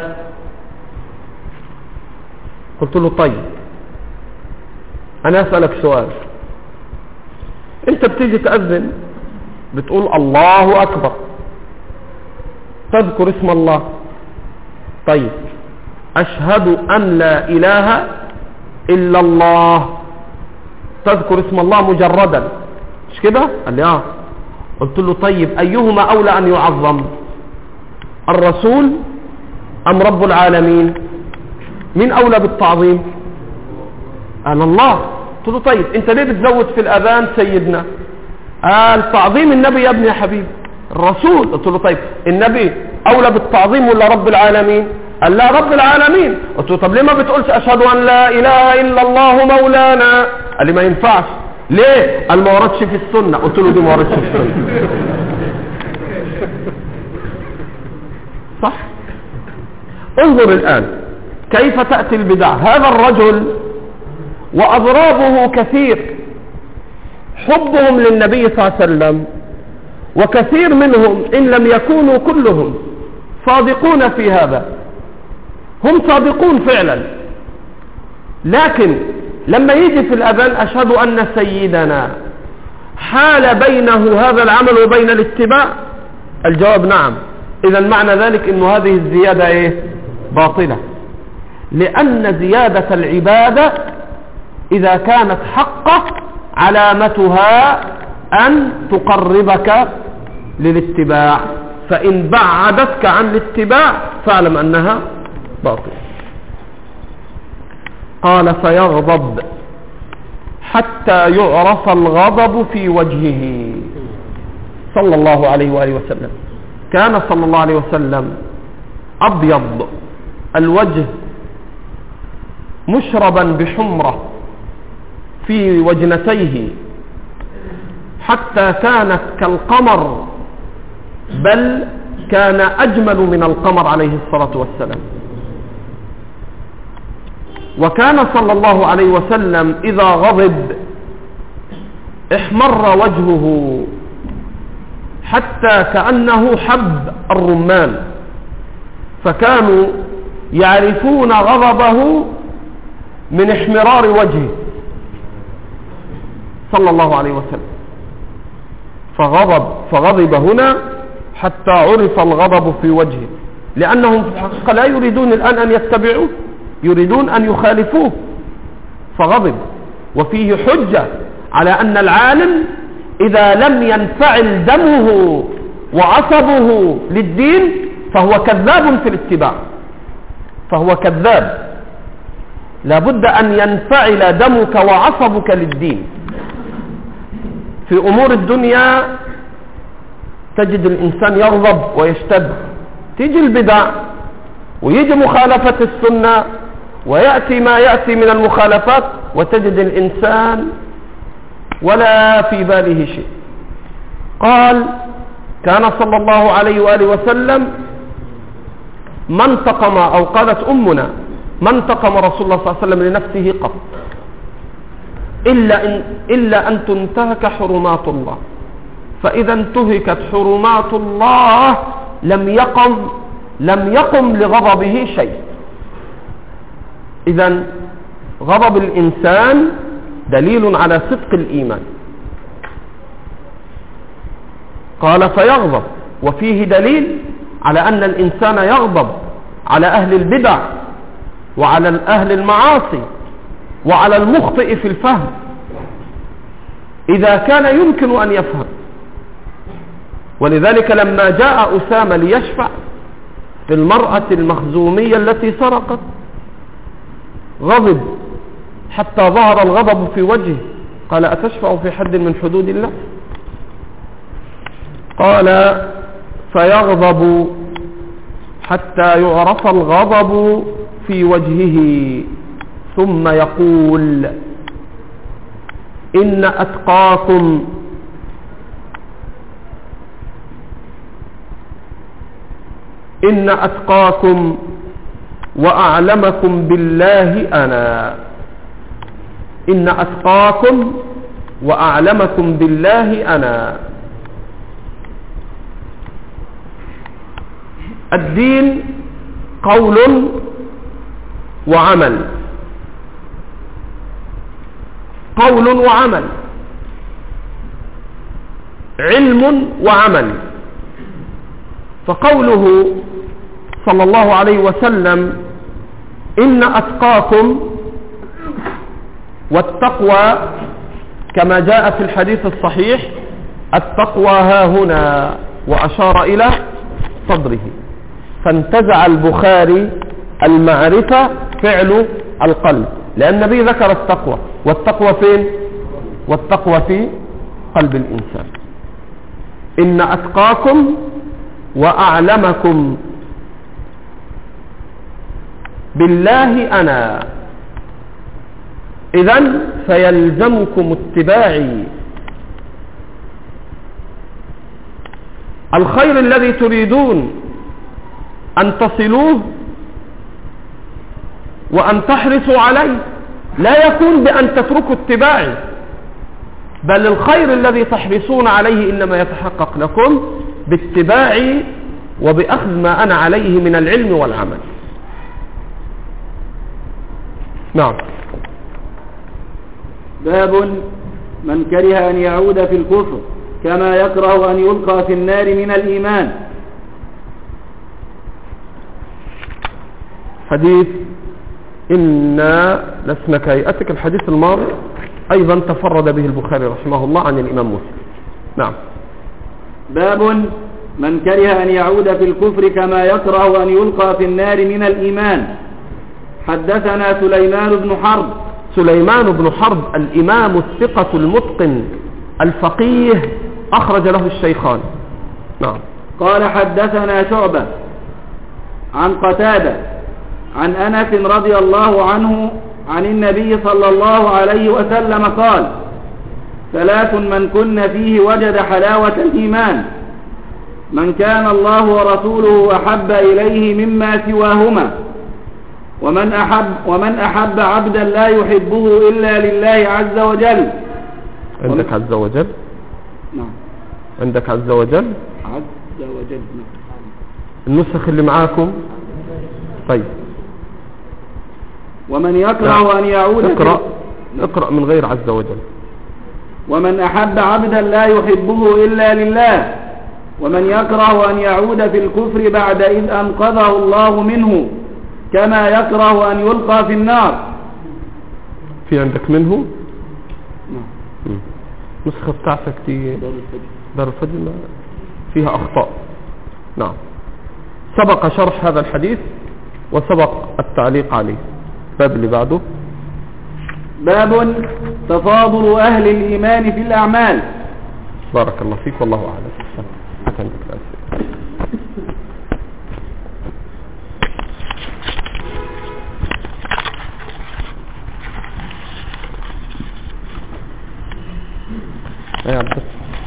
قلت له طيب أنا أسألك سؤال، أنت بتيجي تأذن بتقول الله أكبر، تذكر اسم الله، طيب أشهد أن لا إله إلا الله، تذكر اسم الله مجردا، مش كده؟ قال لي قلت له طيب أيهما أولى أن يعظم، الرسول أم رب العالمين؟ مين أولى بالتعظيم؟ قال الله. قلت له طيب أنت ليه بتزود في الأذان سيدنا؟ قال تعظيم النبي يا ابني يا حبيبي، الرسول. قلت له طيب النبي أولى بالتعظيم ولا رب العالمين؟ قال لا رب العالمين. قلت له طب ليه ما بتقولش أشهد أن لا إله إلا الله مولانا؟ قال لي ما ينفعش. ليه؟ قال ما وردش في السنة. قلت له دي ما وردش في السنة. صح. انظر الآن كيف تأتي البدع. هذا الرجل وأضرابه كثير، حبهم للنبي صلى الله عليه وسلم، وكثير منهم إن لم يكونوا كلهم صادقون في هذا، هم صادقون فعلا، لكن لما يجي في الأذان أشهد أن سيدنا، حال بينه هذا العمل وبين الاتباع؟ الجواب نعم. إذا معنى ذلك أن هذه الزيادة باطلة، لأن زيادة العبادة إذا كانت حقة علامتها أن تقربك للاتباع، فإن بعدتك عن الاتباع فاعلم أنها باطلة. قال فيغضب حتى يعرف الغضب في وجهه صلى الله عليه وآله وسلم. كان صلى الله عليه وسلم أبيض الوجه مشربا بحمرة في وجنتيه، حتى كانت كالقمر، بل كان أجمل من القمر عليه الصلاة والسلام. وكان صلى الله عليه وسلم إذا غضب احمر وجهه حتى كأنه حب الرمان، فكانوا يعرفون غضبه من احمرار وجهه صلى الله عليه وسلم. فغضب هنا حتى عرف الغضب في وجهه، لأنهم في الحقيقة لا يريدون الآن أن يتبعوه، يريدون أن يخالفوه، فغضب. وفيه حجة على أن العالم إذا لم ينفعل دمه وعصبه للدين فهو كذاب في الاتباع، فهو كذاب. لابد أن ينفعل دمك وعصبك للدين. في أمور الدنيا تجد الإنسان يغضب ويشتد، تيجي البدع ويجي مخالفة السنة ويأتي ما يأتي من المخالفات، وتجد الإنسان ولا في باله شيء. قال كان صلى الله عليه وآله وسلم ما انتقم، أو قالت أمنا ما انتقم رسول الله صلى الله عليه وسلم لنفسه قط إلا أن تنتهك حرمات الله، فإذا انتهكت حرمات الله لم يقم لغضبه شيء. إذا غضب الإنسان دليل على صدق الإيمان. قال فيغضب، وفيه دليل على أن الإنسان يغضب على أهل البدع وعلى أهل المعاصي وعلى المخطئ في الفهم إذا كان يمكن أن يفهم. ولذلك لما جاء أسامة ليشفع في المرأة المخزومية التي سرقت، غضب حتى ظهر الغضب في وجهه. قال أتشفع في حد من حدود الله؟ قال فيغضب حتى يعرف الغضب في وجهه ثم يقول إن أتقاكم وأعلمكم بالله أنا. إن أتقاكم وأعلمكم بالله أنا. الدين قول وعمل، قول وعمل، علم وعمل. فقوله صلى الله عليه وسلم إن أتقاكم، والتقوى كما جاء في الحديث الصحيح التقوى ها هنا، وأشار إلى صدره، فانتزع البخاري المعرفة فعل القلب، لأن النبي ذكر التقوى، والتقوى فين؟ والتقوى في قلب الإنسان. إن أتقاكم وأعلمكم بالله أنا. إذن فيلزمكم اتباعي. الخير الذي تريدون أن تصلوه وأن تحرصوا عليه لا يكون بأن تتركوا اتباعي، بل الخير الذي تحرصون عليه إنما يتحقق لكم باتباعي وبأخذ ما أنا عليه من العلم والعمل. نعم. باب من كره أن يعود في الكفر كما يكره أن يلقى في النار من الإيمان. حديث إنا لسنا كهيئتك، الحديث الماضي أيضا تفرد به البخاري رحمه الله عن الإمام مسلم. نعم. باب من كره أن يعود في الكفر كما يكره أن يلقى في النار من الإيمان. حدثنا سليمان بن حرب الإمام الثقة المتقن الفقيه، أخرج له الشيخان. نعم. قال حدثنا شعبة عن قتادة عن أنس رضي الله عنه عن النبي صلى الله عليه وسلم قال: ثلاث من كن فيه وجد حلاوة الإيمان: من كان الله ورسوله أحب إليه مما سواهما، ومن أحب عبدا لا يحبه إلا لله عز وجل. عندك عز وجل؟ نعم. عندك عز وجل؟ عز وجل. نعم. النسخ اللي معاكم؟ طيب. ومن يكره أن يعود اقرأ من غير عز وجل. ومن أحب عبدا لا يحبه إلا لله، ومن يكره أن يعود في الكفر بعد إذ أنقذه الله منه كما يكره أن يلقى في النار. في عندك منه؟ نعم. نسخة بتاعتك دي دار الفجر فيها أخطاء. نعم. سبق شرح هذا الحديث وسبق التعليق عليه. باب اللي بعده. باب تفاضل أهل الإيمان في الأعمال. بارك الله فيك، والله أعلم. عندك الأسئلة. يا عبد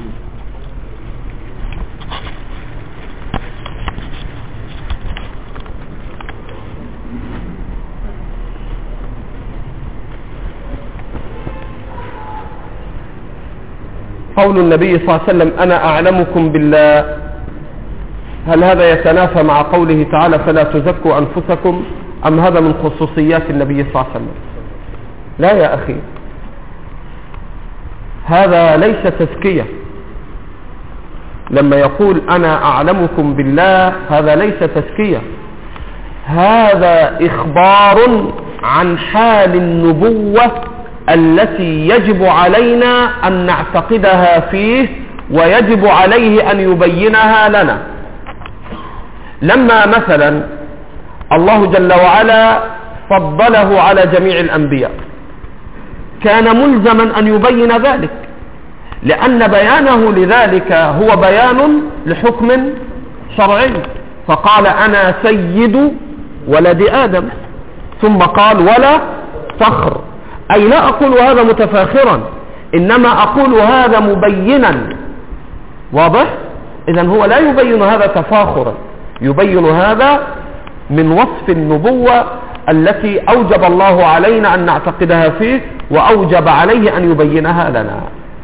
قول النبي صلى الله عليه وسلم: أنا أعلمكم بالله، هل هذا يتنافى مع قوله تعالى: فلا تزكوا أنفسكم؟ أم هذا من خصوصيات النبي صلى الله عليه وسلم؟ لا يا أخي، هذا ليس تزكية. لما يقول أنا أعلمكم بالله هذا ليس تزكية، هذا إخبار عن حال النبوة التي يجب علينا أن نعتقدها فيه، ويجب عليه أن يبينها لنا. لما مثلا الله جل وعلا فضله على جميع الأنبياء كان ملزما أن يبين ذلك، لأن بيانه لذلك هو بيان لحكم شرعي. فقال أنا سيد ولد آدم، ثم قال ولا فخر، أي لا أقول هذا متفاخرا، إنما أقول هذا مبينا. واضح؟ إذن هو لا يبين هذا تفاخرا، يبين هذا من وصف النبوة التي أوجب الله علينا أن نعتقدها فيه، وأوجب عليه أن يبينها لنا.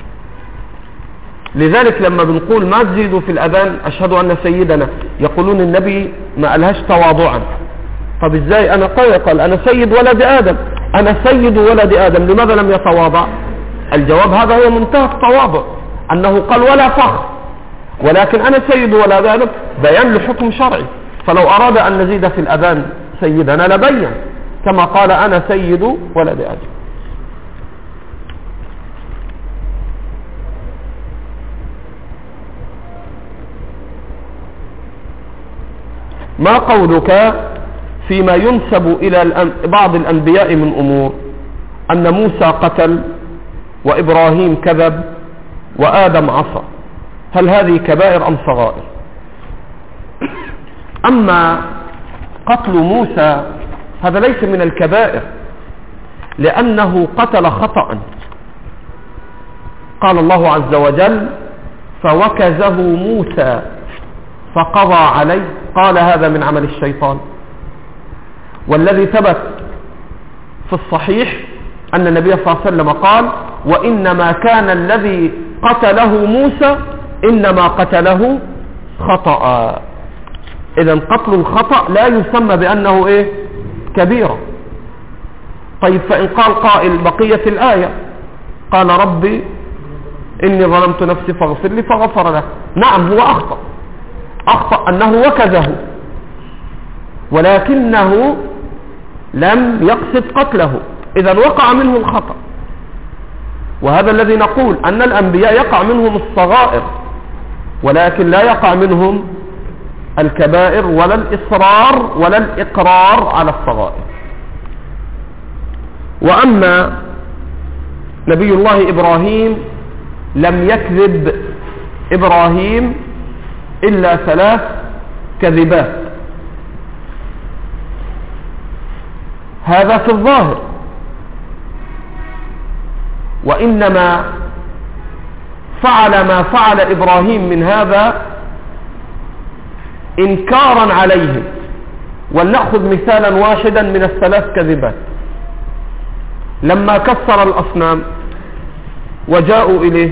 لذلك لما بنقول ما تزيدوا في الأذان أشهد أن سيدنا، يقولون النبي ما قالهاش تواضعا. طب ازاي؟ أنا قال أنا سيد ولد آدم، أنا سيد ولد آدم، لماذا لم يتواضع؟ الجواب هذا هو منتهى التواضع، أنه قال ولا فخر، ولكن أنا سيد ولد آدم بيان لحكم شرعي. فلو أراد أن نزيد في الأذان سيدنا لبين، كما قال أنا سيد ولد آدم. ما قولك فيما ينسب إلى بعض الأنبياء من أمور، أن موسى قتل وإبراهيم كذب وآدم عصى، هل هذه كبائر أم صغائر؟ أما قتل موسى هذا ليس من الكبائر، لأنه قتل خطأ. قال الله عز وجل فوكزه موسى فقضى عليه، قال هذا من عمل الشيطان. والذي ثبت في الصحيح أن النبي صلى الله عليه وسلم قال وإنما كان الذي قتله موسى إنما قتله خطأ. إذن قتل الخطأ لا يسمى بأنه إيه؟ كبيرة. طيب فإن قال قائل بقية الآية، قال ربي إني ظلمت نفسي فاغفر لي فغفر له، نعم هو أخطأ أنه وكزه، ولكنه لم يقصد قتله، إذن وقع منه الخطأ. وهذا الذي نقول أن الأنبياء يقع منهم الصغائر، ولكن لا يقع منهم الكبائر ولا الإصرار ولا الإقرار على الصغائر. وأما نبي الله إبراهيم لم يكذب إبراهيم إلا 3 كذبات، هذا في الظاهر، وإنما فعل ما فعل إبراهيم من هذا إنكارا عليهم. ولنأخذ مثالا واحدا من ال3 كذبات. لما كسر الأصنام وجاءوا إليه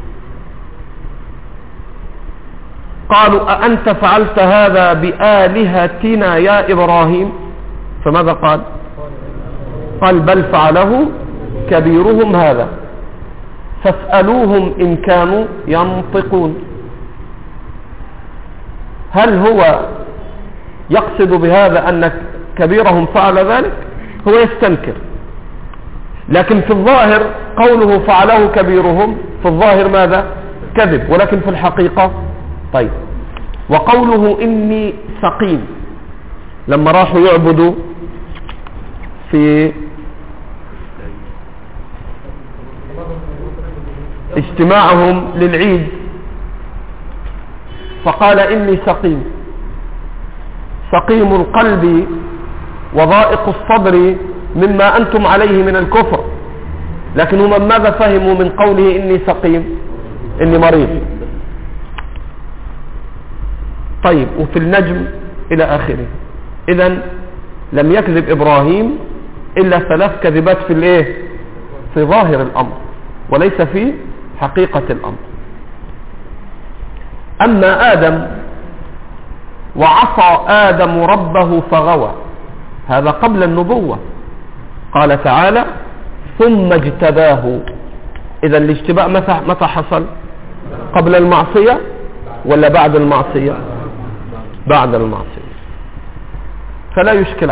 قالوا أأنت فعلت هذا بآلهتنا يا إبراهيم؟ فماذا قال؟ قال بل فعله كبيرهم هذا فاسألوهم إن كانوا ينطقون. هل هو يقصد بهذا أن كبيرهم فعل ذلك؟ هو يستنكر، لكن في الظاهر قوله فعله كبيرهم في الظاهر ماذا؟ كذب، ولكن في الحقيقة طيب. وقوله إني سقيم، لما راحوا يعبدوا في اجتماعهم للعيد فقال إني سقيم، سقيم القلب وضائق الصدر مما أنتم عليه من الكفر، لكن هم ماذا فهموا من قوله إني سقيم؟ إني مريض. طيب وفي النجم إلى آخره. إذن لم يكذب إبراهيم إلا 3 كذبات في الإيه؟ في ظاهر الأمر وليس في حقيقة الأمر. أما آدم وعصى آدم ربه فغوى، هذا قبل النبوة. قال تعالى ثم اجتباه. إذا الاجتباء متى حصل؟ قبل المعصية ولا بعد المعصية؟ بعد المعصية. فلا يشكل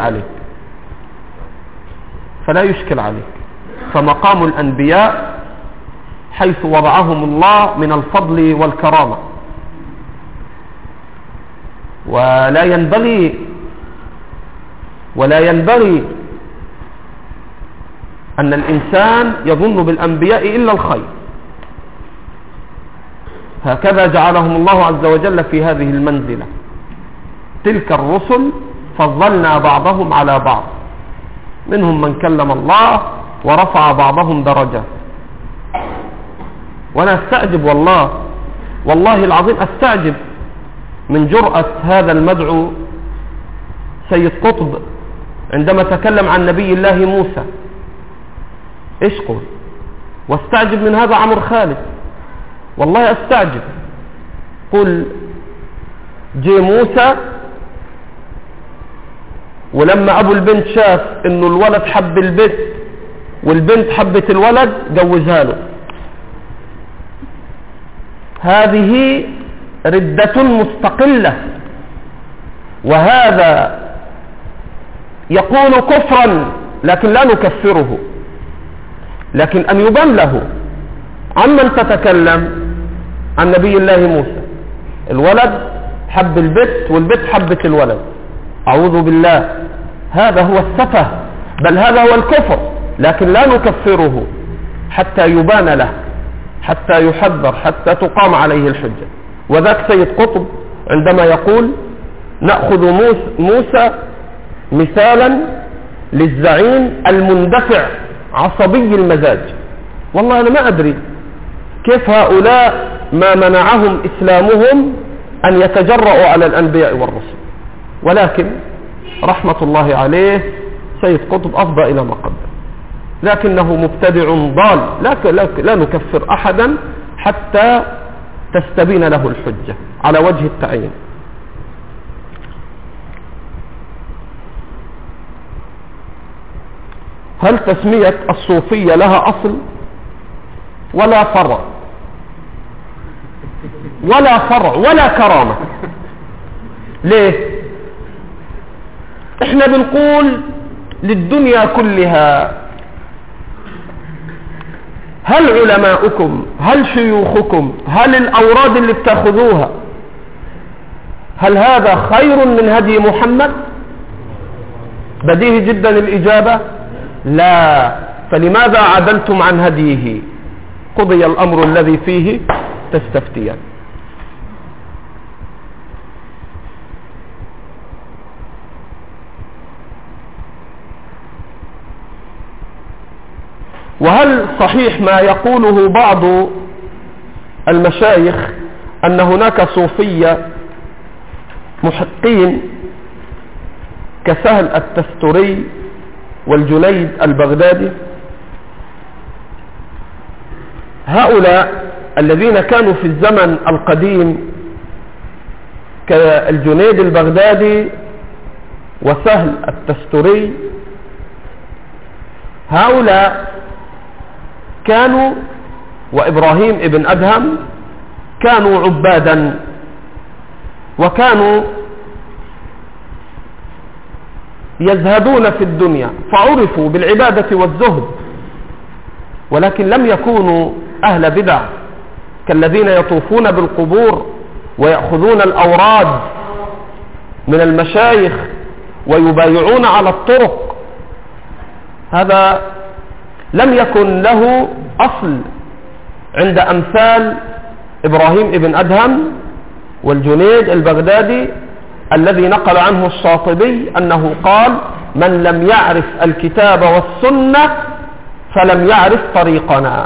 عليك. فمقام الأنبياء حيث وضعهم الله من الفضل والكرامة، ولا ينبغي أن الإنسان يظن بالأنبياء إلا الخير. هكذا جعلهم الله عز وجل في هذه المنزلة. تلك الرسل فضلنا بعضهم على بعض، منهم من كلم الله ورفع بعضهم درجات. وأنا أستعجب والله العظيم أستعجب من جرأة هذا المدعو سيد قطب عندما تكلم عن نبي الله موسى. إيش قول؟ واستعجب من هذا عمرو خالد، والله أستعجب. قل جي موسى، ولما أبو البنت شاف إنه الولد حب البنت والبنت حبت الولد جوزها له. هذه ردة مستقلة، وهذا يقول كفرا لكن لا نكفره، لكن أن يبان له عمن تتكلم عن نبي الله موسى. الولد حب البت والبت حبت الولد، أعوذ بالله، هذا هو السفه، بل هذا هو الكفر، لكن لا نكفره حتى يبان له، حتى يحذر، حتى تقام عليه الحجة. وذاك سيد قطب عندما يقول نأخذ موسى مثالا للزعيم المندفع عصبي المزاج. والله أنا ما أدري كيف هؤلاء ما منعهم إسلامهم أن يتجرؤوا على الأنبياء والرسل، ولكن رحمة الله عليه سيد قطب أفضى إلى ما قدم، لكنه مبتدع ضال. لا نكفر أحدا حتى تستبين له الحجة على وجه التعيين. هل تسمية الصوفية لها أصل ولا فرع ولا كرامة؟ ليه؟ احنا بنقول للدنيا كلها هل علماؤكم، هل شيوخكم، هل الأوراد اللي بتاخذوها، هل هذا خير من هدي محمد؟ بديهي جدا الإجابة لا. فلماذا عدلتم عن هديه؟ قضي الأمر الذي فيه تستفتيان. وهل صحيح ما يقوله بعض المشايخ أن هناك صوفية محقين كسهل التستري والجنيد البغدادي؟ هؤلاء الذين كانوا في الزمن القديم كالجنيد البغدادي وسهل التستري، هؤلاء كانوا وإبراهيم ابن أدهم كانوا عبادا، وكانوا يزهدون في الدنيا فعرفوا بالعبادة والزهد، ولكن لم يكونوا أهل بدع كالذين يطوفون بالقبور ويأخذون الأوراد من المشايخ ويبايعون على الطرق. هذا لم يكن له أصل عند أمثال إبراهيم ابن أدهم والجنيد البغدادي، الذي نقل عنه الشاطبي أنه قال من لم يعرف الكتاب والسنة فلم يعرف طريقنا.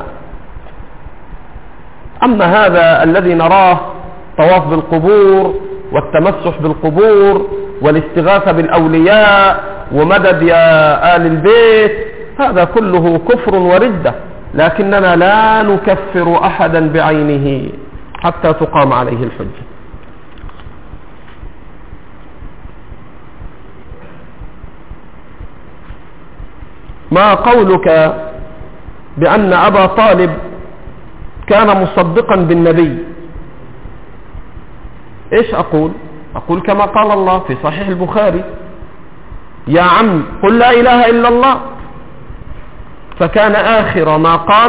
أما هذا الذي نراه طواف بالقبور والتمسح بالقبور والاستغاثة بالأولياء ومدد يا آل البيت، هذا كله كفر وردة، لكننا لا نكفر أحدا بعينه حتى تقام عليه الحجة. ما قولك بأن أبا طالب كان مصدقا بالنبي؟ إيش أقول كما قال الله في صحيح البخاري: يا عم قل لا إله إلا الله. فكان آخر ما قال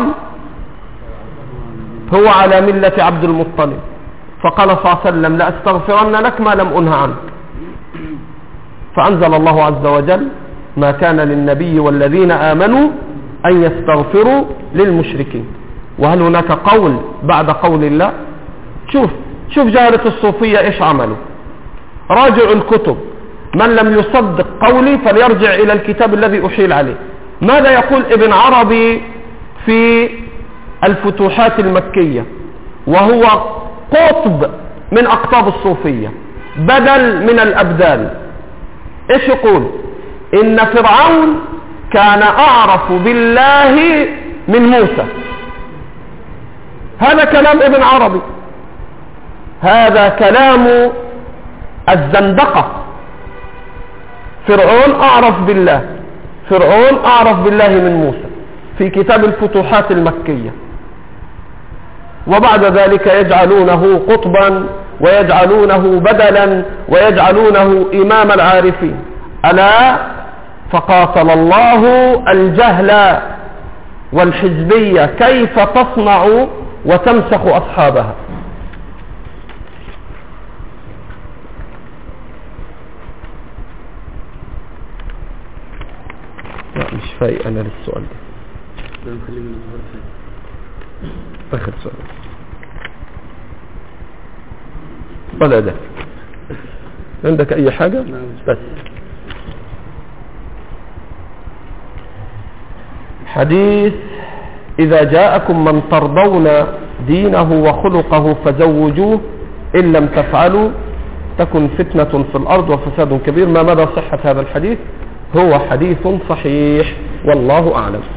هو على ملة عبد المطلب، فقال صلى الله عليه وسلم: لا أستغفرن لك ما لم أنه عنك. فأنزل الله عز وجل: ما كان للنبي والذين آمنوا أن يستغفروا للمشركين. وهل هناك قول بعد قول الله؟ شوف جاهلة الصوفية إيش عملوا. راجعوا الكتب، من لم يصدق قولي فليرجع إلى الكتاب الذي أحيل عليه. ماذا يقول ابن عربي في الفتوحات المكية وهو قطب من أقطاب الصوفية بدل من الأبدال؟ إيش يقول؟ إن فرعون كان أعرف بالله من موسى. هذا كلام ابن عربي، هذا كلام الزندقة. فرعون أعرف بالله، فرعون أعرف بالله من موسى في كتاب الفتوحات المكية. وبعد ذلك يجعلونه قطبا ويجعلونه بدلا ويجعلونه إمام العارفين. ألا فقاتل الله الجهل والحزبية كيف تصنع وتمسخ أصحابها. لا مش فايق أنا للسؤال ده. آخر سؤال ولا ده؟ عندك أي حاجة؟ بس حديث إذا جاءكم من ترضون دينه وخلقه فزوجوه إن لم تفعلوا تكن فتنة في الأرض وفساد كبير. ما مدى صحة هذا الحديث؟ هو حديث صحيح والله أعلم.